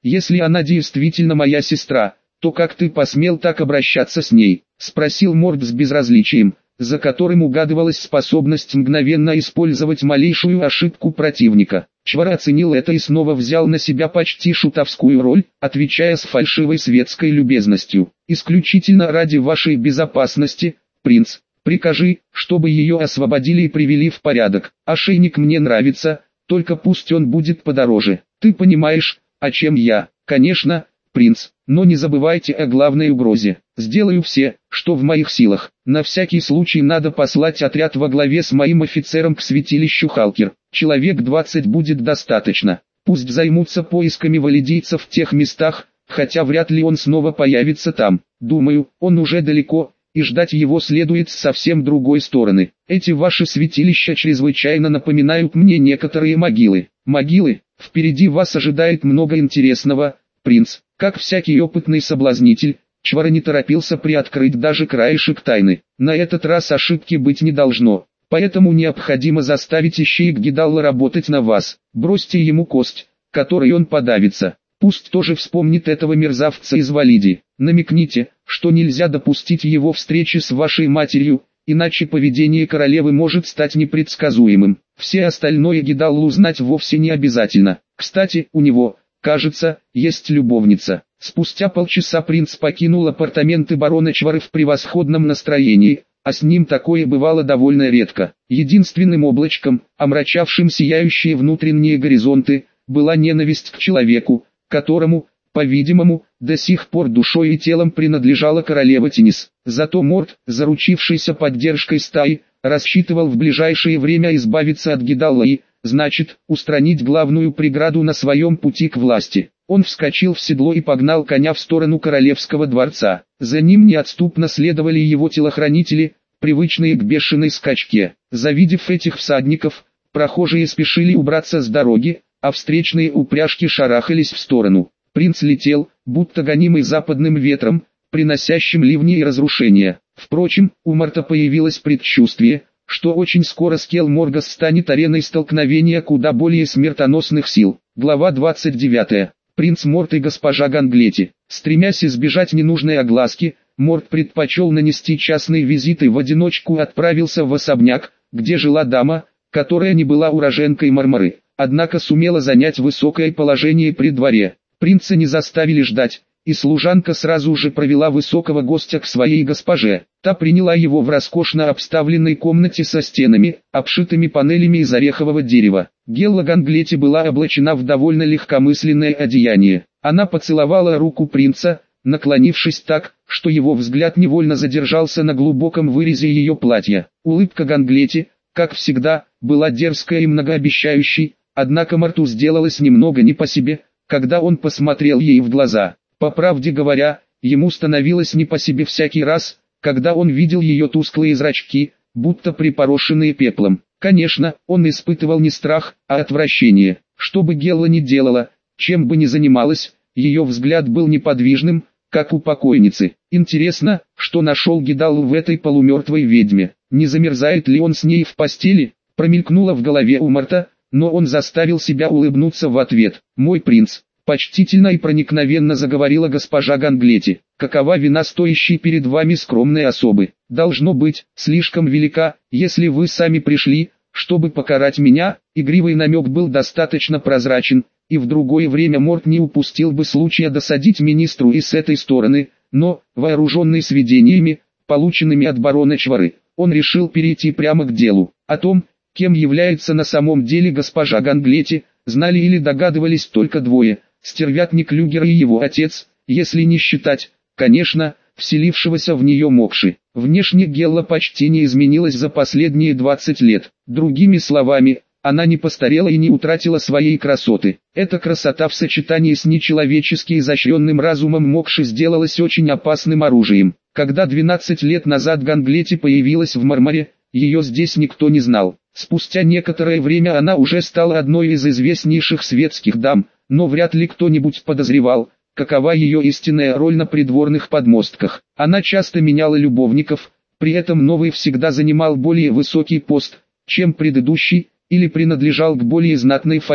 Если она действительно моя сестра, то как ты посмел так обращаться с ней? Спросил Морд с безразличием, за которым угадывалась способность мгновенно использовать малейшую ошибку противника. Чвар оценил это и снова взял на себя почти шутовскую роль, отвечая с фальшивой светской любезностью. «Исключительно ради вашей безопасности, принц, прикажи, чтобы ее освободили и привели в порядок. Ошейник мне нравится, только пусть он будет подороже. Ты понимаешь, о чем я?» «Конечно, принц, но не забывайте о главной угрозе. Сделаю все, что в моих силах. На всякий случай надо послать отряд во главе с моим офицером к святилищу Халкер. Человек 20 будет достаточно. Пусть займутся поисками валидийцев в тех местах, хотя вряд ли он снова появится там. Думаю, он уже далеко, и ждать его следует с совсем другой стороны. Эти ваши святилища чрезвычайно напоминают мне некоторые могилы. Могилы, впереди вас ожидает много интересного, принц». Как всякий опытный соблазнитель, Чвар не торопился приоткрыть даже краешек тайны. На этот раз ошибки быть не должно, поэтому необходимо заставить ищеек Гидалла работать на вас. Бросьте ему кость, которой он подавится. Пусть тоже вспомнит этого мерзавца из Валидии. Намекните, что нельзя допустить его встречи с вашей матерью, иначе поведение королевы может стать непредсказуемым. Все остальное Гидаллу знать вовсе не обязательно. Кстати, у него, кажется, есть любовница. Спустя полчаса принц покинул апартаменты барона Чвара в превосходном настроении, а с ним такое бывало довольно редко. Единственным облачком, омрачавшим сияющие внутренние горизонты, была ненависть к человеку, которому, по-видимому, до сих пор душой и телом принадлежала королева Тенис. Зато Морд, заручившийся поддержкой стаи, рассчитывал в ближайшее время избавиться от Гидалла и, значит, устранить главную преграду на своем пути к власти. Он вскочил в седло и погнал коня в сторону королевского дворца. За ним неотступно следовали его телохранители, привычные к бешеной скачке. Завидев этих всадников, прохожие спешили убраться с дороги, а встречные упряжки шарахались в сторону. Принц летел, будто гонимый западным ветром, приносящим ливни и разрушения. Впрочем, у Марта появилось предчувствие, что очень скоро Скел Моргас станет ареной столкновения куда более смертоносных сил. Глава 29. Принц Морт и госпожа Ганглети. Стремясь избежать ненужной огласки, Морт предпочел нанести частный визит и в одиночку отправился в особняк, где жила дама, которая не была уроженкой Мармары, однако сумела занять высокое положение при дворе. Принца не заставили ждать, и служанка сразу же провела высокого гостя к своей госпоже. Та приняла его в роскошно обставленной комнате со стенами, обшитыми панелями из орехового дерева. Гелла Ганглети была облачена в довольно легкомысленное одеяние. Она поцеловала руку принца, наклонившись так, что его взгляд невольно задержался на глубоком вырезе ее платья. Улыбка Ганглети, как всегда, была дерзкой и многообещающей, однако Марту сделалось немного не по себе, когда он посмотрел ей в глаза. По правде говоря, ему становилось не по себе всякий раз, когда он видел ее тусклые зрачки, будто припорошенные пеплом. Конечно, он испытывал не страх, а отвращение. Что бы Гелла ни делала, чем бы ни занималась, ее взгляд был неподвижным, как у покойницы. Интересно, что нашел Гидалл в этой полумертвой ведьме. Не замерзает ли он с ней в постели? Промелькнуло в голове у Марта, но он заставил себя улыбнуться в ответ. «Мой принц», — почтительно и проникновенно заговорила госпожа Ганглети, — «какова вина стоящей перед вами скромной особы? Должно быть, слишком велика, если вы сами пришли, чтобы покарать меня». Игривый намек был достаточно прозрачен, и в другое время Морт не упустил бы случая досадить министру и с этой стороны, но, вооруженный сведениями, полученными от барона Чвары, он решил перейти прямо к делу. О том, кем является на самом деле госпожа Ганглети, знали или догадывались только двое: стервятник Люгер и его отец, если не считать, конечно, вселившегося в нее Мокши. Внешне Гелла почти не изменилась за последние 20 лет. Другими словами, она не постарела и не утратила своей красоты. Эта красота в сочетании с нечеловечески изощренным разумом Мокши сделалась очень опасным оружием. Когда 12 лет назад Ганглети появилась в Мармаре, ее здесь никто не знал. Спустя некоторое время она уже стала одной из известнейших светских дам, но вряд ли кто-нибудь подозревал, какова ее истинная роль на придворных подмостках. Она часто меняла любовников, при этом новый всегда занимал более высокий пост, чем предыдущий, или принадлежал к более знатной фамилии.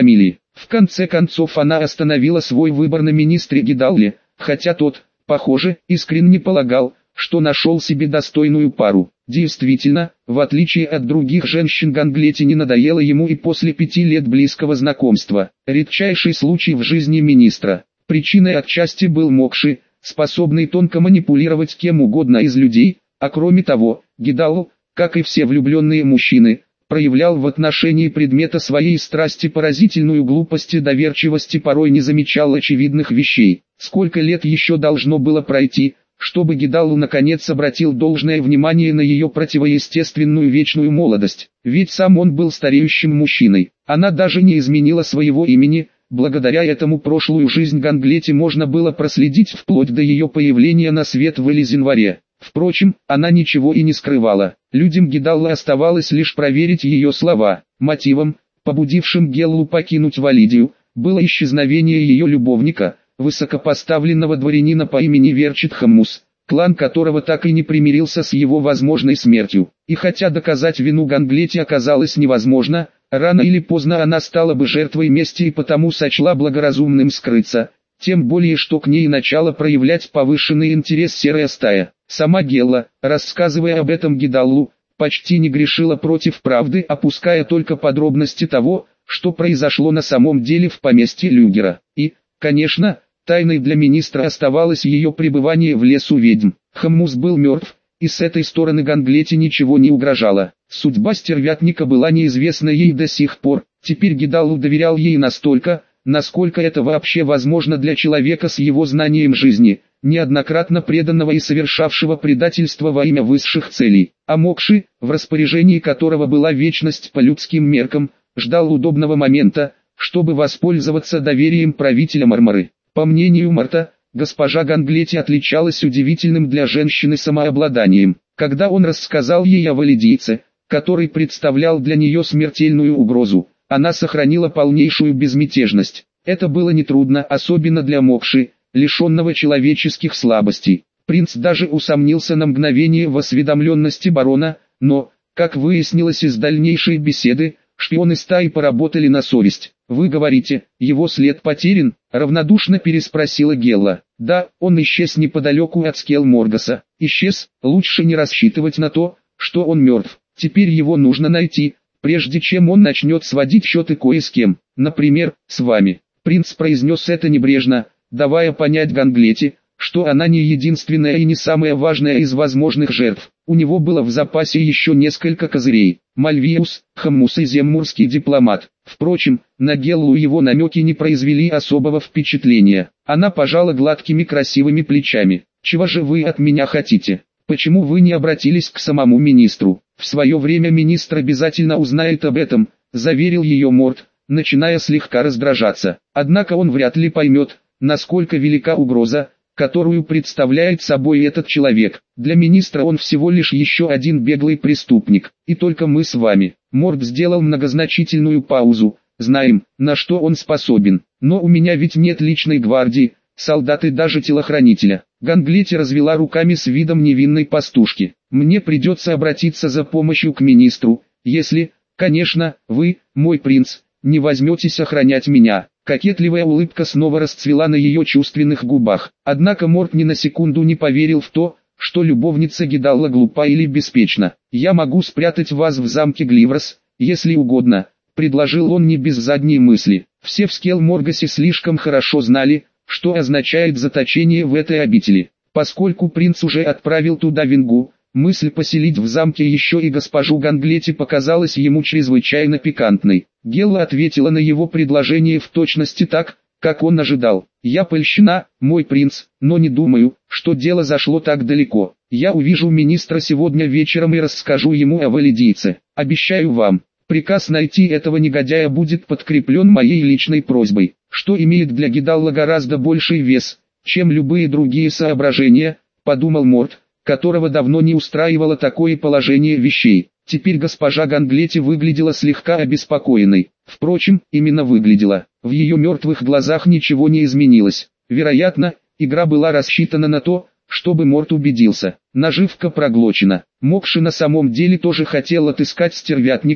В конце концов она остановила свой выбор на министре Гидалле, хотя тот, похоже, искренне полагал, что нашел себе достойную пару. Действительно, в отличие от других женщин, Ганглете не надоело ему и после 5 лет близкого знакомства. Редчайший случай в жизни министра. Причиной отчасти был Мокши, способный тонко манипулировать кем угодно из людей, а кроме того, Гидалл, как и все влюбленные мужчины, проявлял в отношении предмета своей страсти поразительную глупость и доверчивость и порой не замечал очевидных вещей. Сколько лет еще должно было пройти, чтобы Гидалл наконец обратил должное внимание на ее противоестественную вечную молодость, ведь сам он был стареющим мужчиной. Она даже не изменила своего имени, благодаря этому прошлую жизнь Ганглете можно было проследить вплоть до ее появления на свет в Элизинваре. Впрочем, она ничего и не скрывала. Людям Гидалла оставалось лишь проверить ее слова. Мотивом, побудившим Геллу покинуть Валидию, было исчезновение ее любовника, высокопоставленного дворянина по имени Верчит Хаммус, клан которого так и не примирился с его возможной смертью. И хотя доказать вину Ганглете оказалось невозможно, рано или поздно она стала бы жертвой мести и потому сочла благоразумным скрыться, тем более что к ней начала проявлять повышенный интерес серая стая. Сама Гелла, рассказывая об этом Гидаллу, почти не грешила против правды, опуская только подробности того, что произошло на самом деле в поместье Люгера. И, конечно, тайной для министра оставалось ее пребывание в лесу ведьм. Хаммус был мертв, и с этой стороны Ганглете ничего не угрожало. Судьба стервятника была неизвестна ей до сих пор. Теперь Гидаллу доверял ей настолько, насколько это вообще возможно для человека с его знанием жизни, неоднократно преданного и совершавшего предательство во имя высших целей. А Мокши, в распоряжении которого была вечность по людским меркам, ждал удобного момента, чтобы воспользоваться доверием правителя Мармары. По мнению Марта, госпожа Ганглете отличалась удивительным для женщины самообладанием. Когда он рассказал ей о валидийце, который представлял для нее смертельную угрозу, она сохранила полнейшую безмятежность. Это было нетрудно, особенно для Мокши, лишенного человеческих слабостей. Принц даже усомнился на мгновение в осведомленности барона, но, как выяснилось из дальнейшей беседы, шпионы стаи поработали на совесть. «Вы говорите, его след потерян?» — равнодушно переспросила Гелла. «Да, он исчез неподалеку от скел Моргаса. Исчез, лучше не рассчитывать на то, что он мертв. Теперь его нужно найти, прежде чем он начнет сводить счеты кое с кем, например, с вами». Принц произнес это небрежно, давая понять Ганглете, что она не единственная и не самая важная из возможных жертв. У него было в запасе еще несколько козырей. Мальвиус, Хаммус и земмурский дипломат. Впрочем, на Геллу его намеки не произвели особого впечатления. Она пожала гладкими красивыми плечами. «Чего же вы от меня хотите? Почему вы не обратились к самому министру? В свое время министр обязательно узнает об этом», — заверил ее Морт, начиная слегка раздражаться. Однако он вряд ли поймет, насколько велика угроза, которую представляет собой этот человек. Для министра он всего лишь еще один беглый преступник, и только мы с вами. Морд сделал многозначительную паузу. Знаем, на что он способен, но у меня ведь нет личной гвардии, солдат и даже телохранителя. Ганглете развела руками с видом невинной пастушки. Мне придется обратиться за помощью к министру, если, конечно, вы, мой принц, не возьметесь охранять меня. Кокетливая улыбка снова расцвела на ее чувственных губах. Однако Морт ни на секунду не поверил в то, что любовница Гидалла глупа или беспечна. «Я могу спрятать вас в замке Гливрос, если угодно», — предложил он не без задней мысли. Все в Скел-Моргасе слишком хорошо знали, что означает заточение в этой обители. Поскольку принц уже отправил туда Вингу, мысль поселить в замке еще и госпожу Ганглете показалась ему чрезвычайно пикантной. Гелла ответила на его предложение в точности так, как он ожидал. «Я польщена, мой принц, но не думаю, что дело зашло так далеко. Я увижу министра сегодня вечером и расскажу ему о валидийце. Обещаю вам, приказ найти этого негодяя будет подкреплен моей личной просьбой, что имеет для Гидалла гораздо больший вес, чем любые другие соображения», — подумал Морт, которого давно не устраивало такое положение вещей. Теперь госпожа Ганглете выглядела слегка обеспокоенной. Впрочем, именно выглядела. В ее мертвых глазах ничего не изменилось. Вероятно, игра была рассчитана на то, чтобы Морт убедился. Наживка проглочена. Мокши на самом деле тоже хотел отыскать стервятника,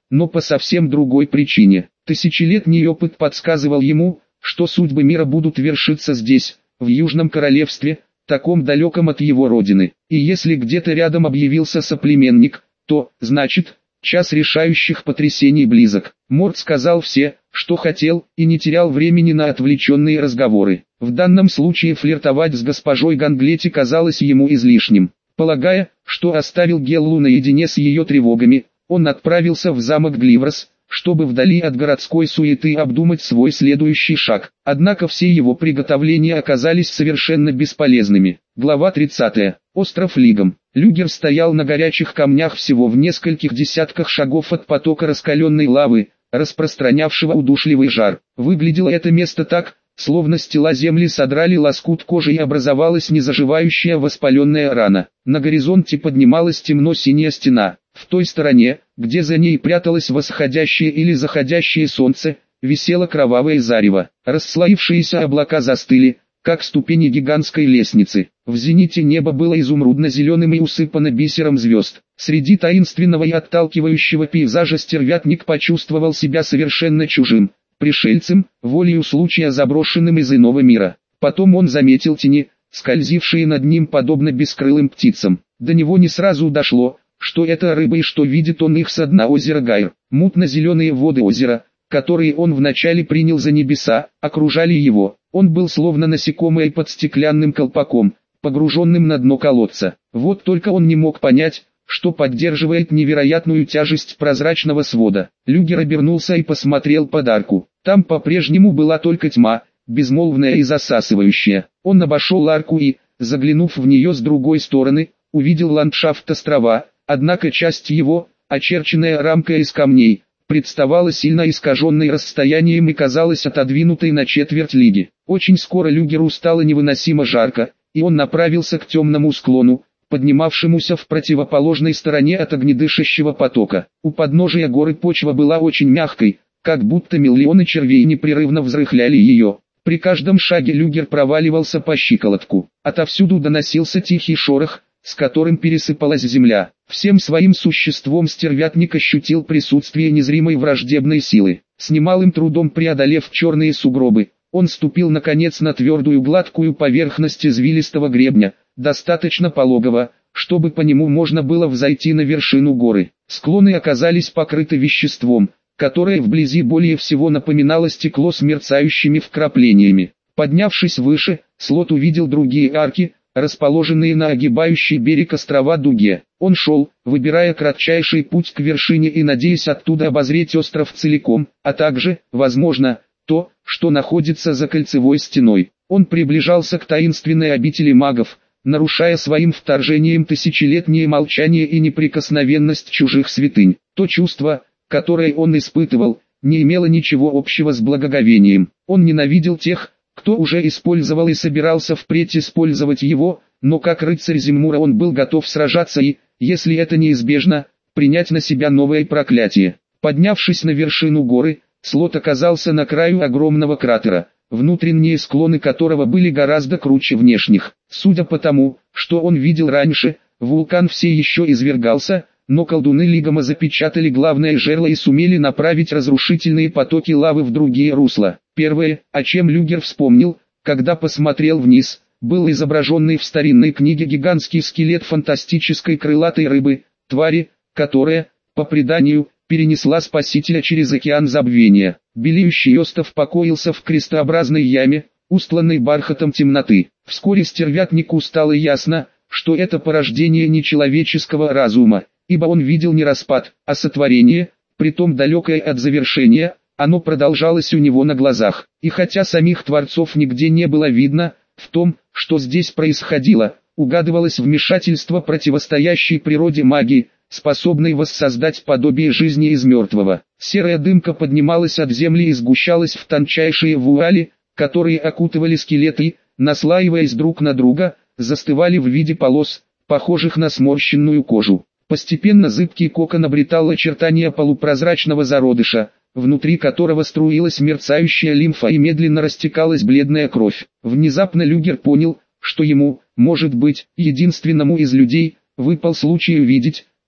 но по совсем другой причине. Тысячелетний опыт подсказывал ему, что судьбы мира будут вершиться здесь, в Южном Королевстве, таком далеком от его родины. И если где-то рядом объявился соплеменник, то, значит, час решающих потрясений близок. Морд сказал все, что хотел, и не терял времени на отвлеченные разговоры. В данном случае флиртовать с госпожой Ганглетти казалось ему излишним. Полагая, что оставил Геллу наедине с ее тревогами, он отправился в замок Гливрос, чтобы вдали от городской суеты обдумать свой следующий шаг. Однако все его приготовления оказались совершенно бесполезными. Глава 30. Остров Лигом. Люгер стоял на горячих камнях всего в нескольких десятках шагов от потока раскаленной лавы, распространявшего удушливый жар. Выглядело это место так, словно с тела земли содрали лоскут кожи и образовалась незаживающая воспаленная рана. На горизонте поднималась темно-синяя стена. В той стороне, где за ней пряталось восходящее или заходящее солнце, висело кровавое зарево. Расслоившиеся облака застыли, как ступени гигантской лестницы. В зените небо было изумрудно-зеленым и усыпано бисером звезд. Среди таинственного и отталкивающего пейзажа стервятник почувствовал себя совершенно чужим, пришельцем, волею случая заброшенным из иного мира. Потом он заметил тени, скользившие над ним подобно бескрылым птицам. До него не сразу дошло, что это рыбы и что видит он их со дна озера Гайр. Мутно-зеленые воды озера, которые он вначале принял за небеса, окружали его. Он был словно насекомое под стеклянным колпаком, погруженным на дно колодца. Вот только он не мог понять, что поддерживает невероятную тяжесть прозрачного свода. Люгер обернулся и посмотрел под арку. Там по-прежнему была только тьма, безмолвная и засасывающая. Он обошел арку и, заглянув в нее с другой стороны, увидел ландшафт острова, однако часть его, очерченная рамкой из камней, представала сильно искаженной расстоянием и казалась отодвинутой на четверть лиги. Очень скоро Люгеру стало невыносимо жарко, и он направился к темному склону, поднимавшемуся в противоположной стороне от огнедышащего потока. У подножия горы почва была очень мягкой, как будто миллионы червей непрерывно взрыхляли ее. При каждом шаге Люгер проваливался по щиколотку. Отовсюду доносился тихий шорох, с которым пересыпалась земля. Всем своим существом стервятник ощутил присутствие незримой враждебной силы. С немалым трудом преодолев черные сугробы, он ступил наконец на твердую гладкую поверхность извилистого гребня, достаточно пологого, чтобы по нему можно было взойти на вершину горы. Склоны оказались покрыты веществом, которое вблизи более всего напоминало стекло с мерцающими вкраплениями. Поднявшись выше, Слот увидел другие арки, расположенные на огибающей берег острова дуге. Он шел, выбирая кратчайший путь к вершине и надеясь оттуда обозреть остров целиком, а также, возможно, то, что находится за кольцевой стеной. Он приближался к таинственной обители магов, нарушая своим вторжением тысячелетнее молчание и неприкосновенность чужих святынь. То чувство, которое он испытывал, не имело ничего общего с благоговением. Он ненавидел тех, кто уже использовал и собирался впредь использовать его, но как рыцарь Земмура он был готов сражаться и, если это неизбежно, принять на себя новое проклятие. Поднявшись на вершину горы, Слот оказался на краю огромного кратера, внутренние склоны которого были гораздо круче внешних. Судя по тому, что он видел раньше, вулкан все еще извергался, но колдуны Лигома запечатали главное жерло и сумели направить разрушительные потоки лавы в другие русла. Первое, о чем Люгер вспомнил, когда посмотрел вниз, был изображенный в старинной книге гигантский скелет фантастической крылатой рыбы, твари, которая, по преданию, перенесла Спасителя через океан забвения. Белеющий остов покоился в крестообразной яме, устланной бархатом темноты. Вскоре стервятнику стало ясно, что это порождение нечеловеческого разума, ибо он видел не распад, а сотворение, притом далекое от завершения. Оно продолжалось у него на глазах. И хотя самих творцов нигде не было видно, в том, что здесь происходило, угадывалось вмешательство противостоящей природе магии, способной воссоздать подобие жизни из мертвого. Серая дымка поднималась от земли и сгущалась в тончайшие вуали, которые окутывали скелеты, наслаиваясь друг на друга, застывали в виде полос, похожих на сморщенную кожу. Постепенно зыбкий кокон обретал очертания полупрозрачного зародыша, внутри которого струилась мерцающая лимфа и медленно растекалась бледная кровь. Внезапно Люгер понял, что ему, может быть, единственному из людей, выпал случай увидеть,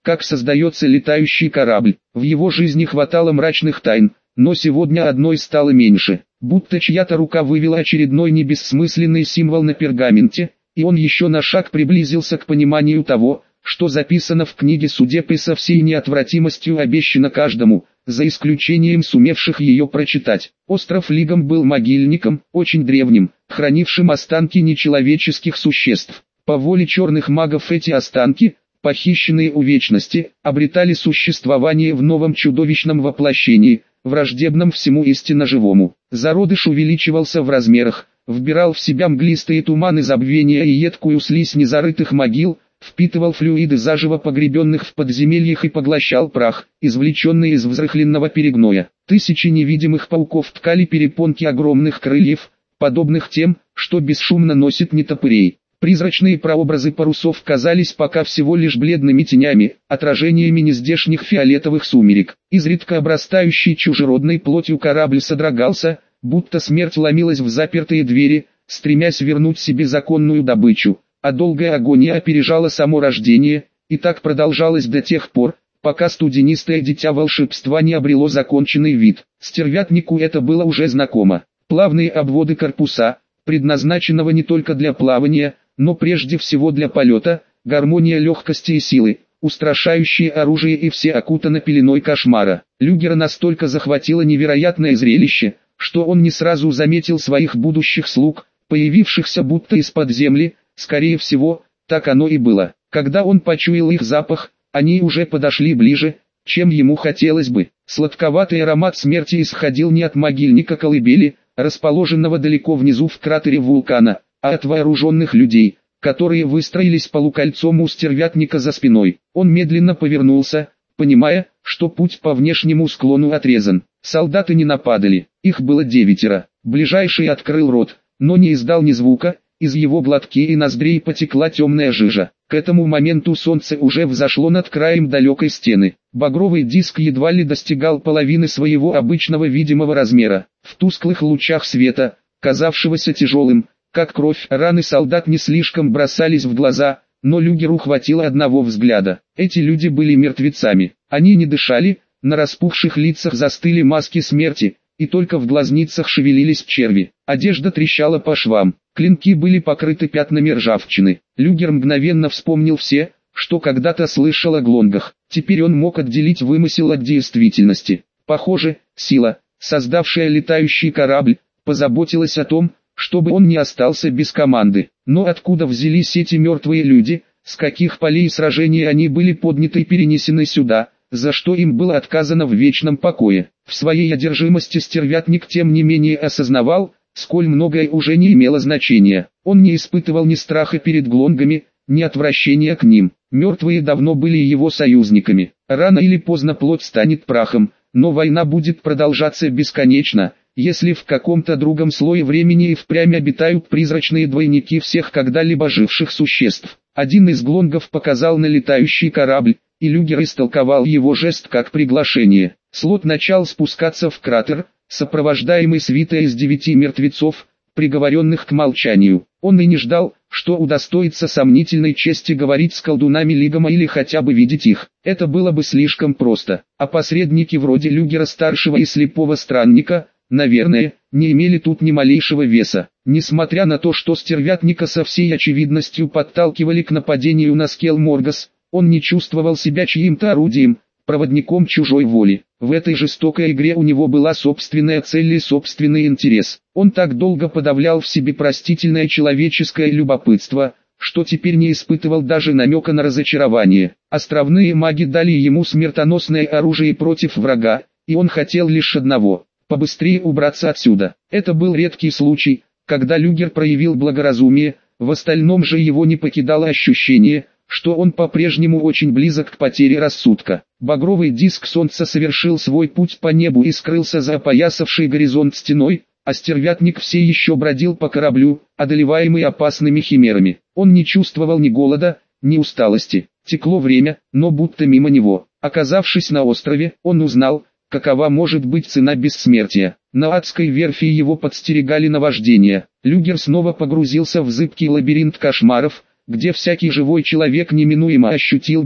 как создается летающий корабль. В его жизни хватало мрачных тайн, но сегодня одной стало меньше. Будто чья-то рука вывела очередной небессмысленный символ на пергаменте, и он еще на шаг приблизился к пониманию того, что записано в книге судеб и со всей неотвратимостью обещано каждому, за исключением сумевших ее прочитать. Остров Лигам был могильником, очень древним, хранившим останки нечеловеческих существ. По воле черных магов эти останки, похищенные у вечности, обретали существование в новом чудовищном воплощении, враждебном всему истинно живому. Зародыш увеличивался в размерах, вбирал в себя мглистые туманы забвения и едкую слизь незарытых могил, впитывал флюиды заживо погребенных в подземельях и поглощал прах, извлеченный из взрыхленного перегноя. Тысячи невидимых пауков ткали перепонки огромных крыльев, подобных тем, что бесшумно носит нетопырей. Призрачные прообразы парусов казались пока всего лишь бледными тенями, отражениями нездешних фиолетовых сумерек. Изредка обрастающий чужеродной плотью корабль содрогался, будто смерть ломилась в запертые двери, стремясь вернуть себе законную добычу. А долгая агония опережала само рождение, и так продолжалось до тех пор, пока студенистое дитя волшебства не обрело законченный вид. Стервятнику это было уже знакомо. Плавные обводы корпуса, предназначенного не только для плавания, но прежде всего для полета, гармония легкости и силы, устрашающее оружие и все окутаны пеленой кошмара. Люгера настолько захватило невероятное зрелище, что он не сразу заметил своих будущих слуг, появившихся будто из-под земли. Скорее всего, так оно и было. Когда он почуял их запах, они уже подошли ближе, чем ему хотелось бы. Сладковатый аромат смерти исходил не от могильника колыбели, расположенного далеко внизу в кратере вулкана, а от вооруженных людей, которые выстроились полукольцом у стервятника за спиной. Он медленно повернулся, понимая, что путь по внешнему склону отрезан. Солдаты не нападали, их было 9. Ближайший открыл рот, но не издал ни звука. Из его глотки и ноздрей потекла темная жижа. К этому моменту солнце уже взошло над краем далекой стены. Багровый диск едва ли достигал половины своего обычного видимого размера. В тусклых лучах света, казавшегося тяжелым, как кровь, раны солдат не слишком бросались в глаза, но Люгеру хватило одного взгляда. Эти люди были мертвецами. Они не дышали, на распухших лицах застыли маски смерти, и только в глазницах шевелились черви. Одежда трещала по швам, клинки были покрыты пятнами ржавчины. Люгер мгновенно вспомнил все, что когда-то слышал о глонгах. Теперь он мог отделить вымысел от действительности. Похоже, сила, создавшая летающий корабль, позаботилась о том, чтобы он не остался без команды. Но откуда взялись эти мертвые люди, с каких полей сражений они были подняты и перенесены сюда, за что им было отказано в вечном покое? В своей одержимости стервятник тем не менее осознавал, сколь многое уже не имело значения. Он не испытывал ни страха перед глонгами, ни отвращения к ним. Мертвые давно были его союзниками. Рано или поздно плоть станет прахом, но война будет продолжаться бесконечно, если в каком-то другом слое времени и впрямь обитают призрачные двойники всех когда-либо живших существ. Один из глонгов показал на летающий корабль, и Люгер истолковал его жест как приглашение. Слот начал спускаться в кратер, сопровождаемый свитой из 9 мертвецов, приговоренных к молчанию. Он и не ждал, что удостоится сомнительной чести говорить с колдунами Лигама или хотя бы видеть их. Это было бы слишком просто. А посредники вроде Люгера-старшего и слепого странника, наверное, не имели тут ни малейшего веса. Несмотря на то, что стервятника со всей очевидностью подталкивали к нападению на Скелл-Моргас, он не чувствовал себя чьим-то орудием, проводником чужой воли. В этой жестокой игре у него была собственная цель и собственный интерес. Он так долго подавлял в себе простительное человеческое любопытство, что теперь не испытывал даже намека на разочарование. Островные маги дали ему смертоносное оружие против врага, и он хотел лишь одного – побыстрее убраться отсюда. Это был редкий случай, когда Люгер проявил благоразумие, в остальном же его не покидало ощущение, что он по-прежнему очень близок к потере рассудка. Багровый диск солнца совершил свой путь по небу и скрылся за опоясавшей горизонт стеной, а стервятник все еще бродил по кораблю, одолеваемый опасными химерами. Он не чувствовал ни голода, ни усталости. Текло время, но будто мимо него. Оказавшись на острове, он узнал, какова может быть цена бессмертия. На адской верфи его подстерегали наваждения. Люгер снова погрузился в зыбкий лабиринт кошмаров, где всякий живой человек неминуемо ощутил бы,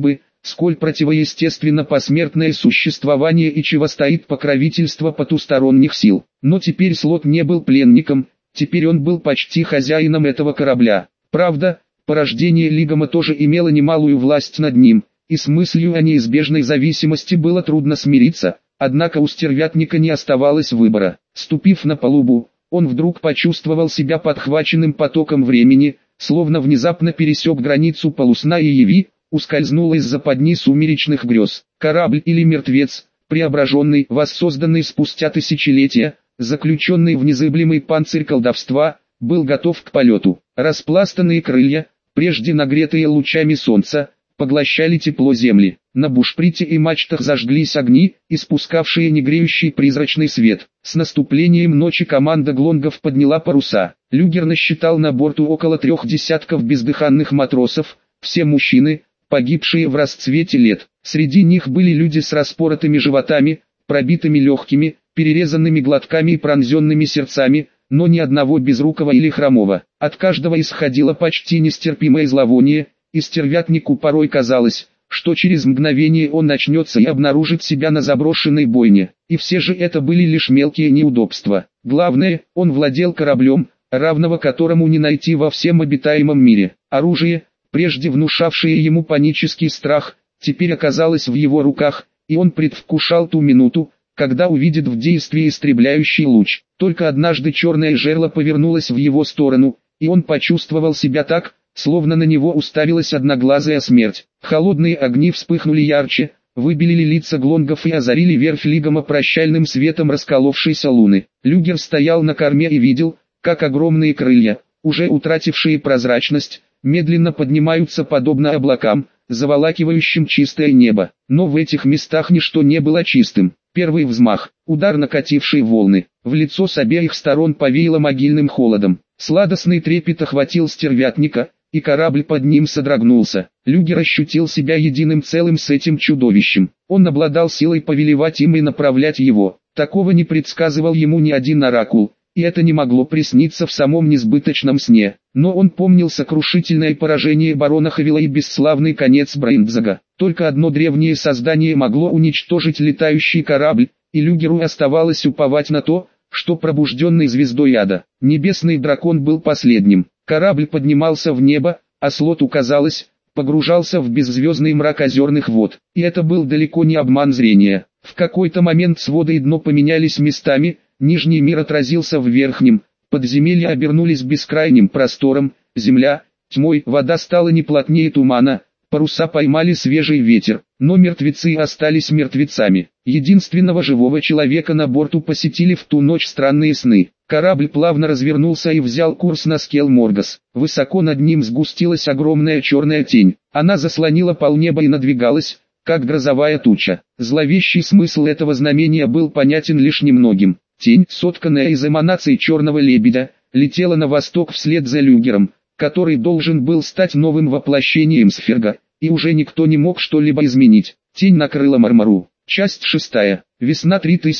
сколь противоестественно посмертное существование и чего стоит покровительство потусторонних сил. Но теперь Слот не был пленником, теперь он был почти хозяином этого корабля. Правда, порождение Лигама тоже имело немалую власть над ним, и с мыслью о неизбежной зависимости было трудно смириться, однако у стервятника не оставалось выбора. Ступив на палубу, он вдруг почувствовал себя подхваченным потоком времени, словно внезапно пересек границу полусна и яви, ускользнул из западни сумеречных грез. Корабль или мертвец, преображенный, воссозданный спустя тысячелетия, заключенный в незыблемый панцирь колдовства, был готов к полету. Распластанные крылья, прежде нагретые лучами солнца, поглощали тепло земли. На бушприте и мачтах зажглись огни, испускавшие негреющий призрачный свет. С наступлением ночи команда глонгов подняла паруса. Люгер насчитал на борту около 3 десятков бездыханных матросов, все мужчины, погибшие в расцвете лет. Среди них были люди с распоротыми животами, пробитыми легкими, перерезанными глотками и пронзенными сердцами, но ни одного безрукого или хромого. От каждого исходило почти нестерпимое зловоние, и стервятнику порой казалось, что через мгновение он начнется и обнаружит себя на заброшенной бойне. И все же это были лишь мелкие неудобства. Главное, он владел кораблем, равного которому не найти во всем обитаемом мире. Оружие, прежде внушавшее ему панический страх, теперь оказалось в его руках, и он предвкушал ту минуту, когда увидит в действии истребляющий луч. Только однажды черное жерло повернулось в его сторону, и он почувствовал себя так, словно на него уставилась одноглазая смерть. Холодные огни вспыхнули ярче, выбелили лица глонгов и озарили верфь Лигама прощальным светом расколовшейся луны. Люгер стоял на корме и видел, как огромные крылья, уже утратившие прозрачность, медленно поднимаются подобно облакам, заволакивающим чистое небо. Но в этих местах ничто не было чистым. Первый взмах, удар накатившей волны, в лицо с обеих сторон повеяло могильным холодом. Сладостный трепет охватил стервятника, и корабль под ним содрогнулся. Люгер ощутил себя единым целым с этим чудовищем. Он обладал силой повелевать им и направлять его. Такого не предсказывал ему ни один оракул, и это не могло присниться в самом несбыточном сне. Но он помнил сокрушительное поражение барона Хавила и бесславный конец Брейндзага. Только одно древнее создание могло уничтожить летающий корабль, и Люгеру оставалось уповать на то, что пробужденный звездой ада, небесный дракон был последним. Корабль поднимался в небо, а Слоту казалось, погружался в беззвездный мрак озерных вод. И это был далеко не обман зрения. В какой-то момент своды и дно поменялись местами, нижний мир отразился в верхнем, подземелья обернулись бескрайним простором, земля, тьмой, вода стала не плотнее тумана, паруса поймали свежий ветер, но мертвецы остались мертвецами. Единственного живого человека на борту посетили в ту ночь странные сны. Корабль плавно развернулся и взял курс на Скел-Моргас. Высоко над ним сгустилась огромная черная тень. Она заслонила полнеба и надвигалась, как грозовая туча. Зловещий смысл этого знамения был понятен лишь немногим. Тень, сотканная из эманаций черного лебедя, летела на восток вслед за Люгером, который должен был стать новым воплощением Сферга, и уже никто не мог что-либо изменить. Тень накрыла Мармару. Часть 6. Весна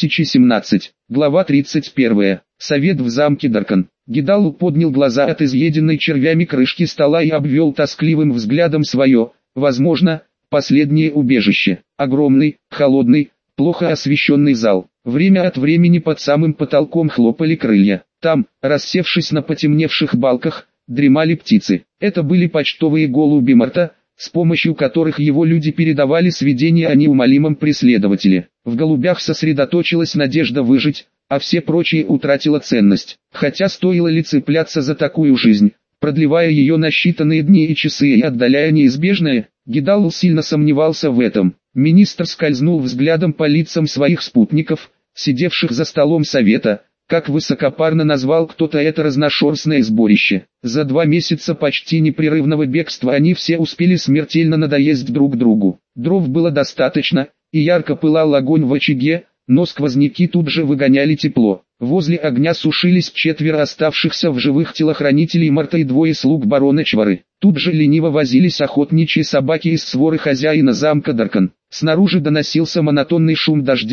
3017. Глава 31. Совет в замке Даркан. Гидалу поднял глаза от изъеденной червями крышки стола и обвел тоскливым взглядом свое, возможно, последнее убежище. Огромный, холодный, плохо освещенный зал. Время от времени под самым потолком хлопали крылья. Там, рассевшись на потемневших балках, дремали птицы. Это были почтовые голуби Марта, с помощью которых его люди передавали сведения о неумолимом преследователе. В голубях сосредоточилась надежда выжить, а все прочие утратила ценность. Хотя стоило ли цепляться за такую жизнь, продлевая ее на считанные дни и часы и отдаляя неизбежное, Гидалл сильно сомневался в этом. Министр скользнул взглядом по лицам своих спутников, сидевших за столом совета, как высокопарно назвал кто-то это разношерстное сборище. За 2 месяца почти непрерывного бегства они все успели смертельно надоесть друг другу. Дров было достаточно, и ярко пылал огонь в очаге, но сквозняки тут же выгоняли тепло. Возле огня сушились 4 оставшихся в живых телохранителей Марта и 2 слуг барона Чвары. Тут же лениво возились охотничьи собаки из своры хозяина замка Даркан. Снаружи доносился монотонный шум дождя,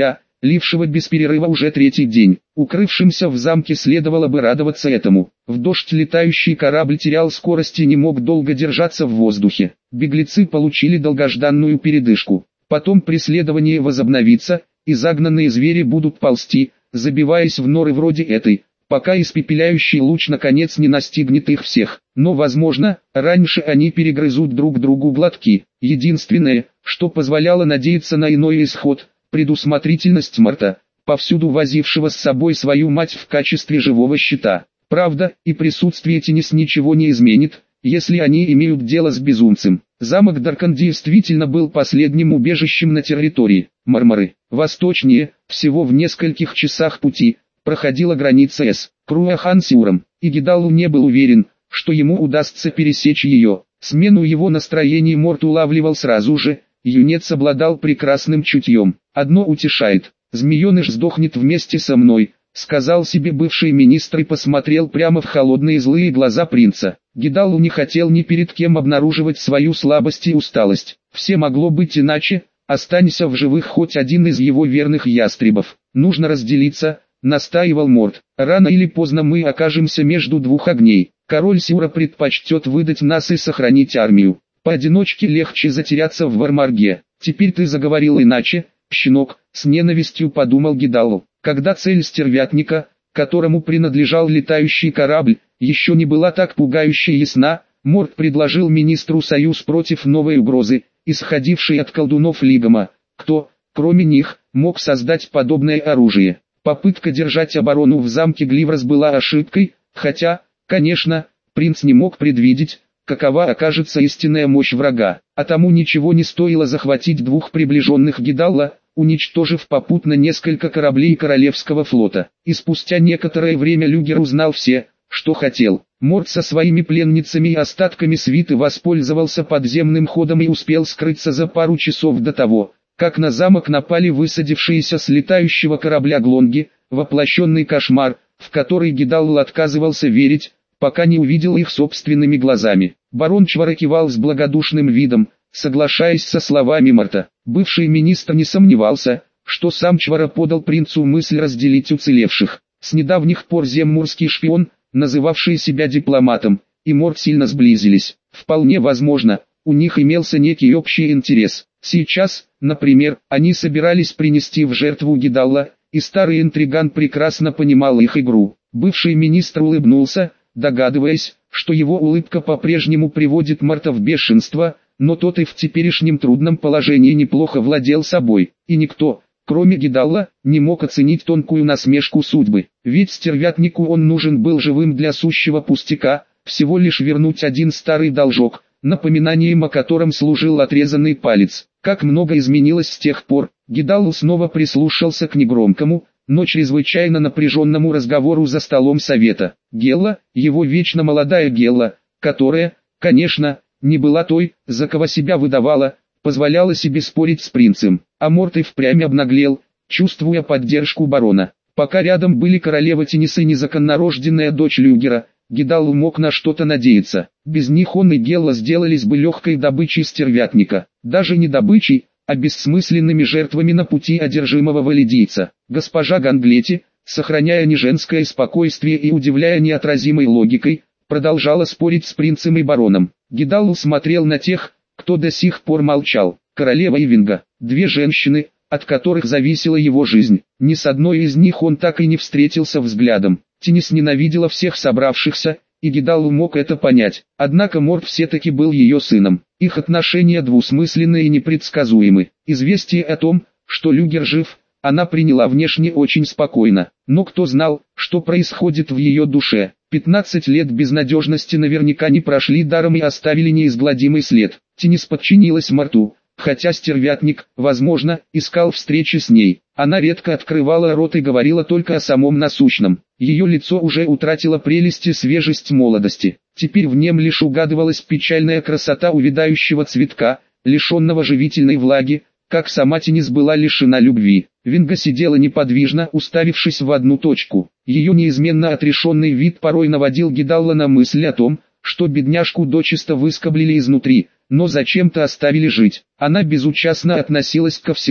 лившего без перерыва уже третий день. Укрывшимся в замке следовало бы радоваться этому. В дождь летающий корабль терял скорость и не мог долго держаться в воздухе. Беглецы получили долгожданную передышку. Потом преследование возобновится, и загнанные звери будут ползти, забиваясь в норы вроде этой, пока испепеляющий луч наконец не настигнет их всех. Но возможно, раньше они перегрызут друг другу глотки. Единственное, что позволяло надеяться на иной исход, предусмотрительность Марта, повсюду возившего с собой свою мать в качестве живого щита. Правда, и присутствие Тенис ничего не изменит, если они имеют дело с безумцем. Замок Даркан действительно был последним убежищем на территории Мармары. Восточнее, всего в нескольких часах пути, проходила граница с Круахансиуром, и Гидалу не был уверен, что ему удастся пересечь ее. Смену его настроений Морт улавливал сразу же, юнец обладал прекрасным чутьем. «Одно утешает, змееныш сдохнет вместе со мной», — сказал себе бывший министр и посмотрел прямо в холодные злые глаза принца. Гидалу не хотел ни перед кем обнаруживать свою слабость и усталость. Все могло быть иначе, останься в живых хоть один из его верных ястребов. «Нужно разделиться», — настаивал Морт. «Рано или поздно мы окажемся между двух огней. Король Сиура предпочтет выдать нас и сохранить армию. Поодиночке легче затеряться в Вармарге. Теперь ты заговорил иначе, щенок», — с ненавистью подумал Гидалу. Когда цель стервятника, которому принадлежал летающий корабль, еще не была так пугающе ясна, Морт предложил министру союз против новой угрозы, исходившей от колдунов Лигама. Кто, кроме них, мог создать подобное оружие? Попытка держать оборону в замке Гливрос была ошибкой, хотя, конечно, принц не мог предвидеть, какова окажется истинная мощь врага. А тому ничего не стоило захватить двух приближенных Гидалла, уничтожив попутно несколько кораблей королевского флота. И спустя некоторое время Люгер узнал все, что хотел. Морт со своими пленницами и остатками свиты воспользовался подземным ходом и успел скрыться за пару часов до того, как на замок напали высадившиеся с летающего корабля глонги, воплощенный кошмар, в который Гидалл отказывался верить, пока не увидел их собственными глазами. Барон Чвара кивал с благодушным видом, соглашаясь со словами Марта. Бывший министр не сомневался, что сам Чвара подал принцу мысль разделить уцелевших. С недавних пор земмурский шпион, называвший себя дипломатом, и Морт сильно сблизились. Вполне возможно, у них имелся некий общий интерес. Сейчас, например, они собирались принести в жертву Гидалла, и старый интриган прекрасно понимал их игру. Бывший министр улыбнулся, догадываясь, что его улыбка по-прежнему приводит Марта в бешенство, но тот и в теперешнем трудном положении неплохо владел собой, и никто, кроме Гидалла, не мог оценить тонкую насмешку судьбы. Ведь стервятнику он нужен был живым для сущего пустяка, всего лишь вернуть один старый должок, напоминанием о котором служил отрезанный палец. Как много изменилось с тех пор. Гидалл снова прислушался к негромкому, но чрезвычайно напряженному разговору за столом совета. Гелла, его вечно молодая Гелла, которая, конечно, не была той, за кого себя выдавала, позволяла себе спорить с принцем. А Морт и впрямь обнаглел, чувствуя поддержку барона. Пока рядом были королева Тенис и незаконнорожденная дочь Люгера, Гидалл мог на что-то надеяться. Без них он и Гелла сделались бы легкой добычей стервятника. Даже не добычей, а бессмысленными жертвами на пути одержимого валидийца. Госпожа Ганглети, сохраняя неженское спокойствие и удивляя неотразимой логикой, продолжала спорить с принцем и бароном. Гидалл смотрел на тех, кто до сих пор молчал. Королева и Винга, две женщины, от которых зависела его жизнь. Ни с одной из них он так и не встретился взглядом. Тенис ненавидела всех собравшихся, и Гидалл мог это понять. Однако Морт все-таки был ее сыном. Их отношения двусмысленны и непредсказуемы. Известие о том, что Люгер жив, она приняла внешне очень спокойно. Но кто знал, что происходит в ее душе. 15 лет безнадежности наверняка не прошли даром и оставили неизгладимый след. Тенис подчинилась Морту, хотя стервятник, возможно, искал встречи с ней. Она редко открывала рот и говорила только о самом насущном. Ее лицо уже утратило прелесть и свежесть молодости. Теперь в нем лишь угадывалась печальная красота увядающего цветка, лишенного живительной влаги, как сама Тенис была лишена любви. Винга сидела неподвижно, уставившись в одну точку. Ее неизменно отрешенный вид порой наводил Гидалла на мысль о том, что бедняжку дочисто выскоблили изнутри, но зачем-то оставили жить. Она безучастно относилась ко всему,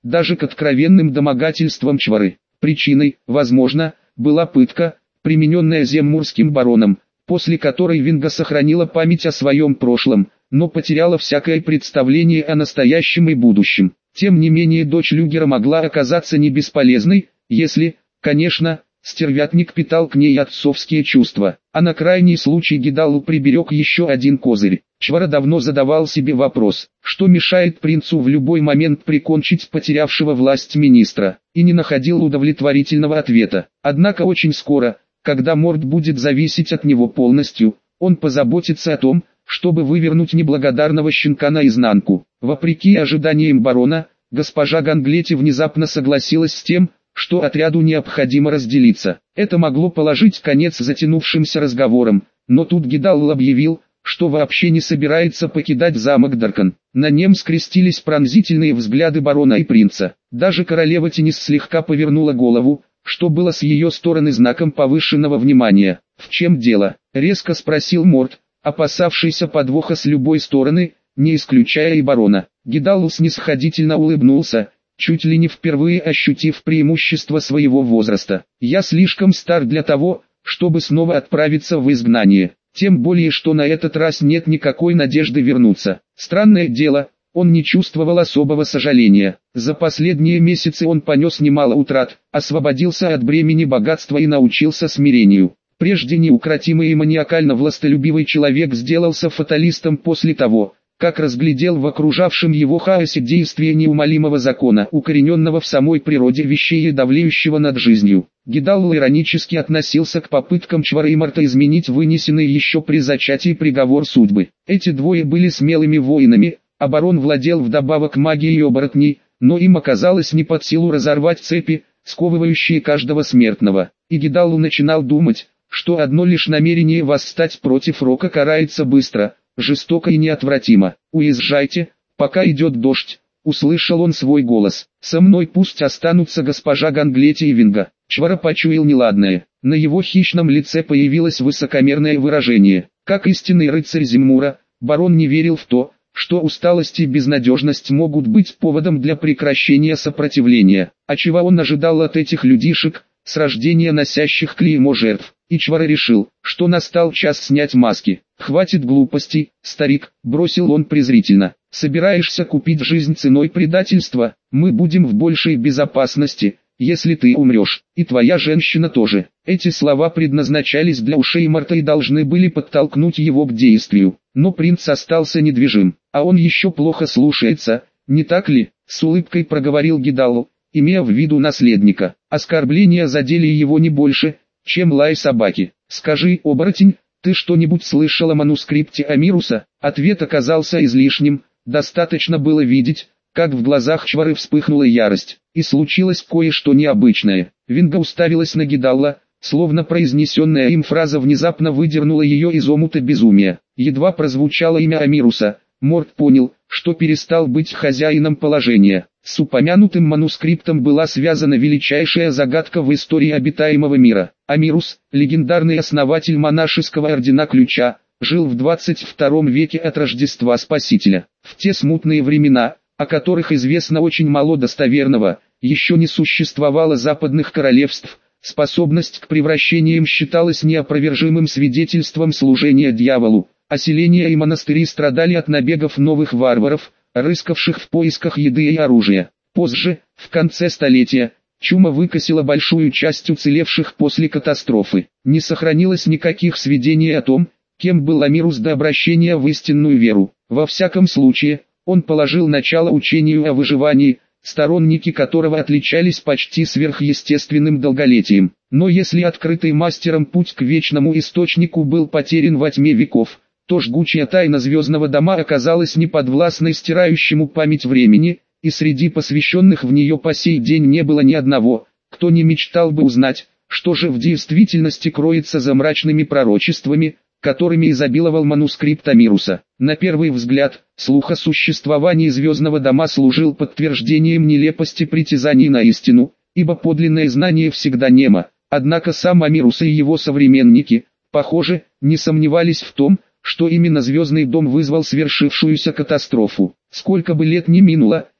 даже к откровенным домогательствам Чвары. Причиной, возможно, была пытка, примененная земмурским бароном, после которой Винга сохранила память о своем прошлом, но потеряла всякое представление о настоящем и будущем. Тем не менее дочь Люгера могла оказаться не бесполезной, если, конечно, стервятник питал к ней отцовские чувства. А на крайний случай Гидалу приберег еще один козырь. Чвара давно задавал себе вопрос, что мешает принцу в любой момент прикончить потерявшего власть министра, и не находил удовлетворительного ответа. Однако очень скоро, когда Морд будет зависеть от него полностью, он позаботится о том, чтобы вывернуть неблагодарного щенка наизнанку. Вопреки ожиданиям барона, госпожа Ганглети внезапно согласилась с тем, что отряду необходимо разделиться. Это могло положить конец затянувшимся разговорам, но тут Гидалл объявил, что вообще не собирается покидать замок Даркан. На нем скрестились пронзительные взгляды барона и принца. Даже королева Тенис слегка повернула голову, что было с ее стороны знаком повышенного внимания. «В чем дело?» — резко спросил Морд, опасавшийся подвоха с любой стороны, не исключая и барона. Гидалл снисходительно улыбнулся, чуть ли не впервые ощутив преимущество своего возраста. «Я слишком стар для того, чтобы снова отправиться в изгнание, тем более что на этот раз нет никакой надежды вернуться». Странное дело, он не чувствовал особого сожаления. За последние месяцы он понес немало утрат, освободился от бремени богатства и научился смирению. Прежде неукротимый и маниакально властолюбивый человек сделался фаталистом после того, как разглядел в окружавшем его хаосе действие неумолимого закона, укорененного в самой природе вещей и давлеющего над жизнью. Гидалл иронически относился к попыткам Чвары и Марта изменить вынесенный еще при зачатии приговор судьбы. Эти двое были смелыми воинами, а барон владел вдобавок магией оборотней, но им оказалось не под силу разорвать цепи, сковывающие каждого смертного. И Гидалл начинал думать, что одно лишь намерение восстать против Рока карается быстро, жестоко и неотвратимо. «Уезжайте, пока идет дождь», — услышал он свой голос. «Со мной пусть останутся госпожа Ганглети и Винга». Чвара почуял неладное. На его хищном лице появилось высокомерное выражение. Как истинный рыцарь Земмура, барон не верил в то, что усталость и безнадежность могут быть поводом для прекращения сопротивления. А чего он ожидал от этих людишек, с рождения носящих клеймо жертв? И Чвара решил, что настал час снять маски. «Хватит глупостей, старик», — бросил он презрительно. «Собираешься купить жизнь ценой предательства? Мы будем в большей безопасности, если ты умрешь, и твоя женщина тоже». Эти слова предназначались для ушей Марта и должны были подтолкнуть его к действию. Но принц остался недвижим. «А он еще плохо слушается, не так ли?» — с улыбкой проговорил Гидалл, имея в виду наследника. Оскорбления задели его не больше, чем лай собаки. «Скажи, оборотень, ты что-нибудь слышал о манускрипте Амируса?» Ответ оказался излишним, достаточно было видеть, как в глазах Чвары вспыхнула ярость, и случилось кое-что необычное. Винга уставилась на Гидалла, словно произнесенная им фраза внезапно выдернула ее из омута безумия. Едва прозвучало имя Амируса, Морд понял, что перестал быть хозяином положения. С упомянутым манускриптом была связана величайшая загадка в истории обитаемого мира. Амирус, легендарный основатель монашеского ордена Ключа, жил в 22 веке от Рождества Спасителя. В те смутные времена, о которых известно очень мало достоверного, еще не существовало западных королевств. Способность к превращениям считалась неопровержимым свидетельством служения дьяволу, а селения и монастыри страдали от набегов новых варваров, рыскавших в поисках еды и оружия. Позже, в конце столетия, чума выкосила большую часть уцелевших после катастрофы. Не сохранилось никаких сведений о том, кем был Амирус до обращения в истинную веру. Во всяком случае, он положил начало учению о выживании, сторонники которого отличались почти сверхъестественным долголетием. Но если открытый мастером путь к вечному источнику был потерян во тьме веков, то жгучая тайна Звездного дома оказалась неподвластной стирающему память времени, и среди посвященных в нее по сей день не было ни одного, кто не мечтал бы узнать, что же в действительности кроется за мрачными пророчествами, которыми изобиловал манускрипт Амируса. На первый взгляд, слух о существовании Звездного дома служил подтверждением нелепости притязаний на истину, ибо подлинное знание всегда немо. Однако сам Амирус и его современники, похоже, не сомневались в том, что именно Звездный дом вызвал свершившуюся катастрофу. Сколько бы лет ни минуло,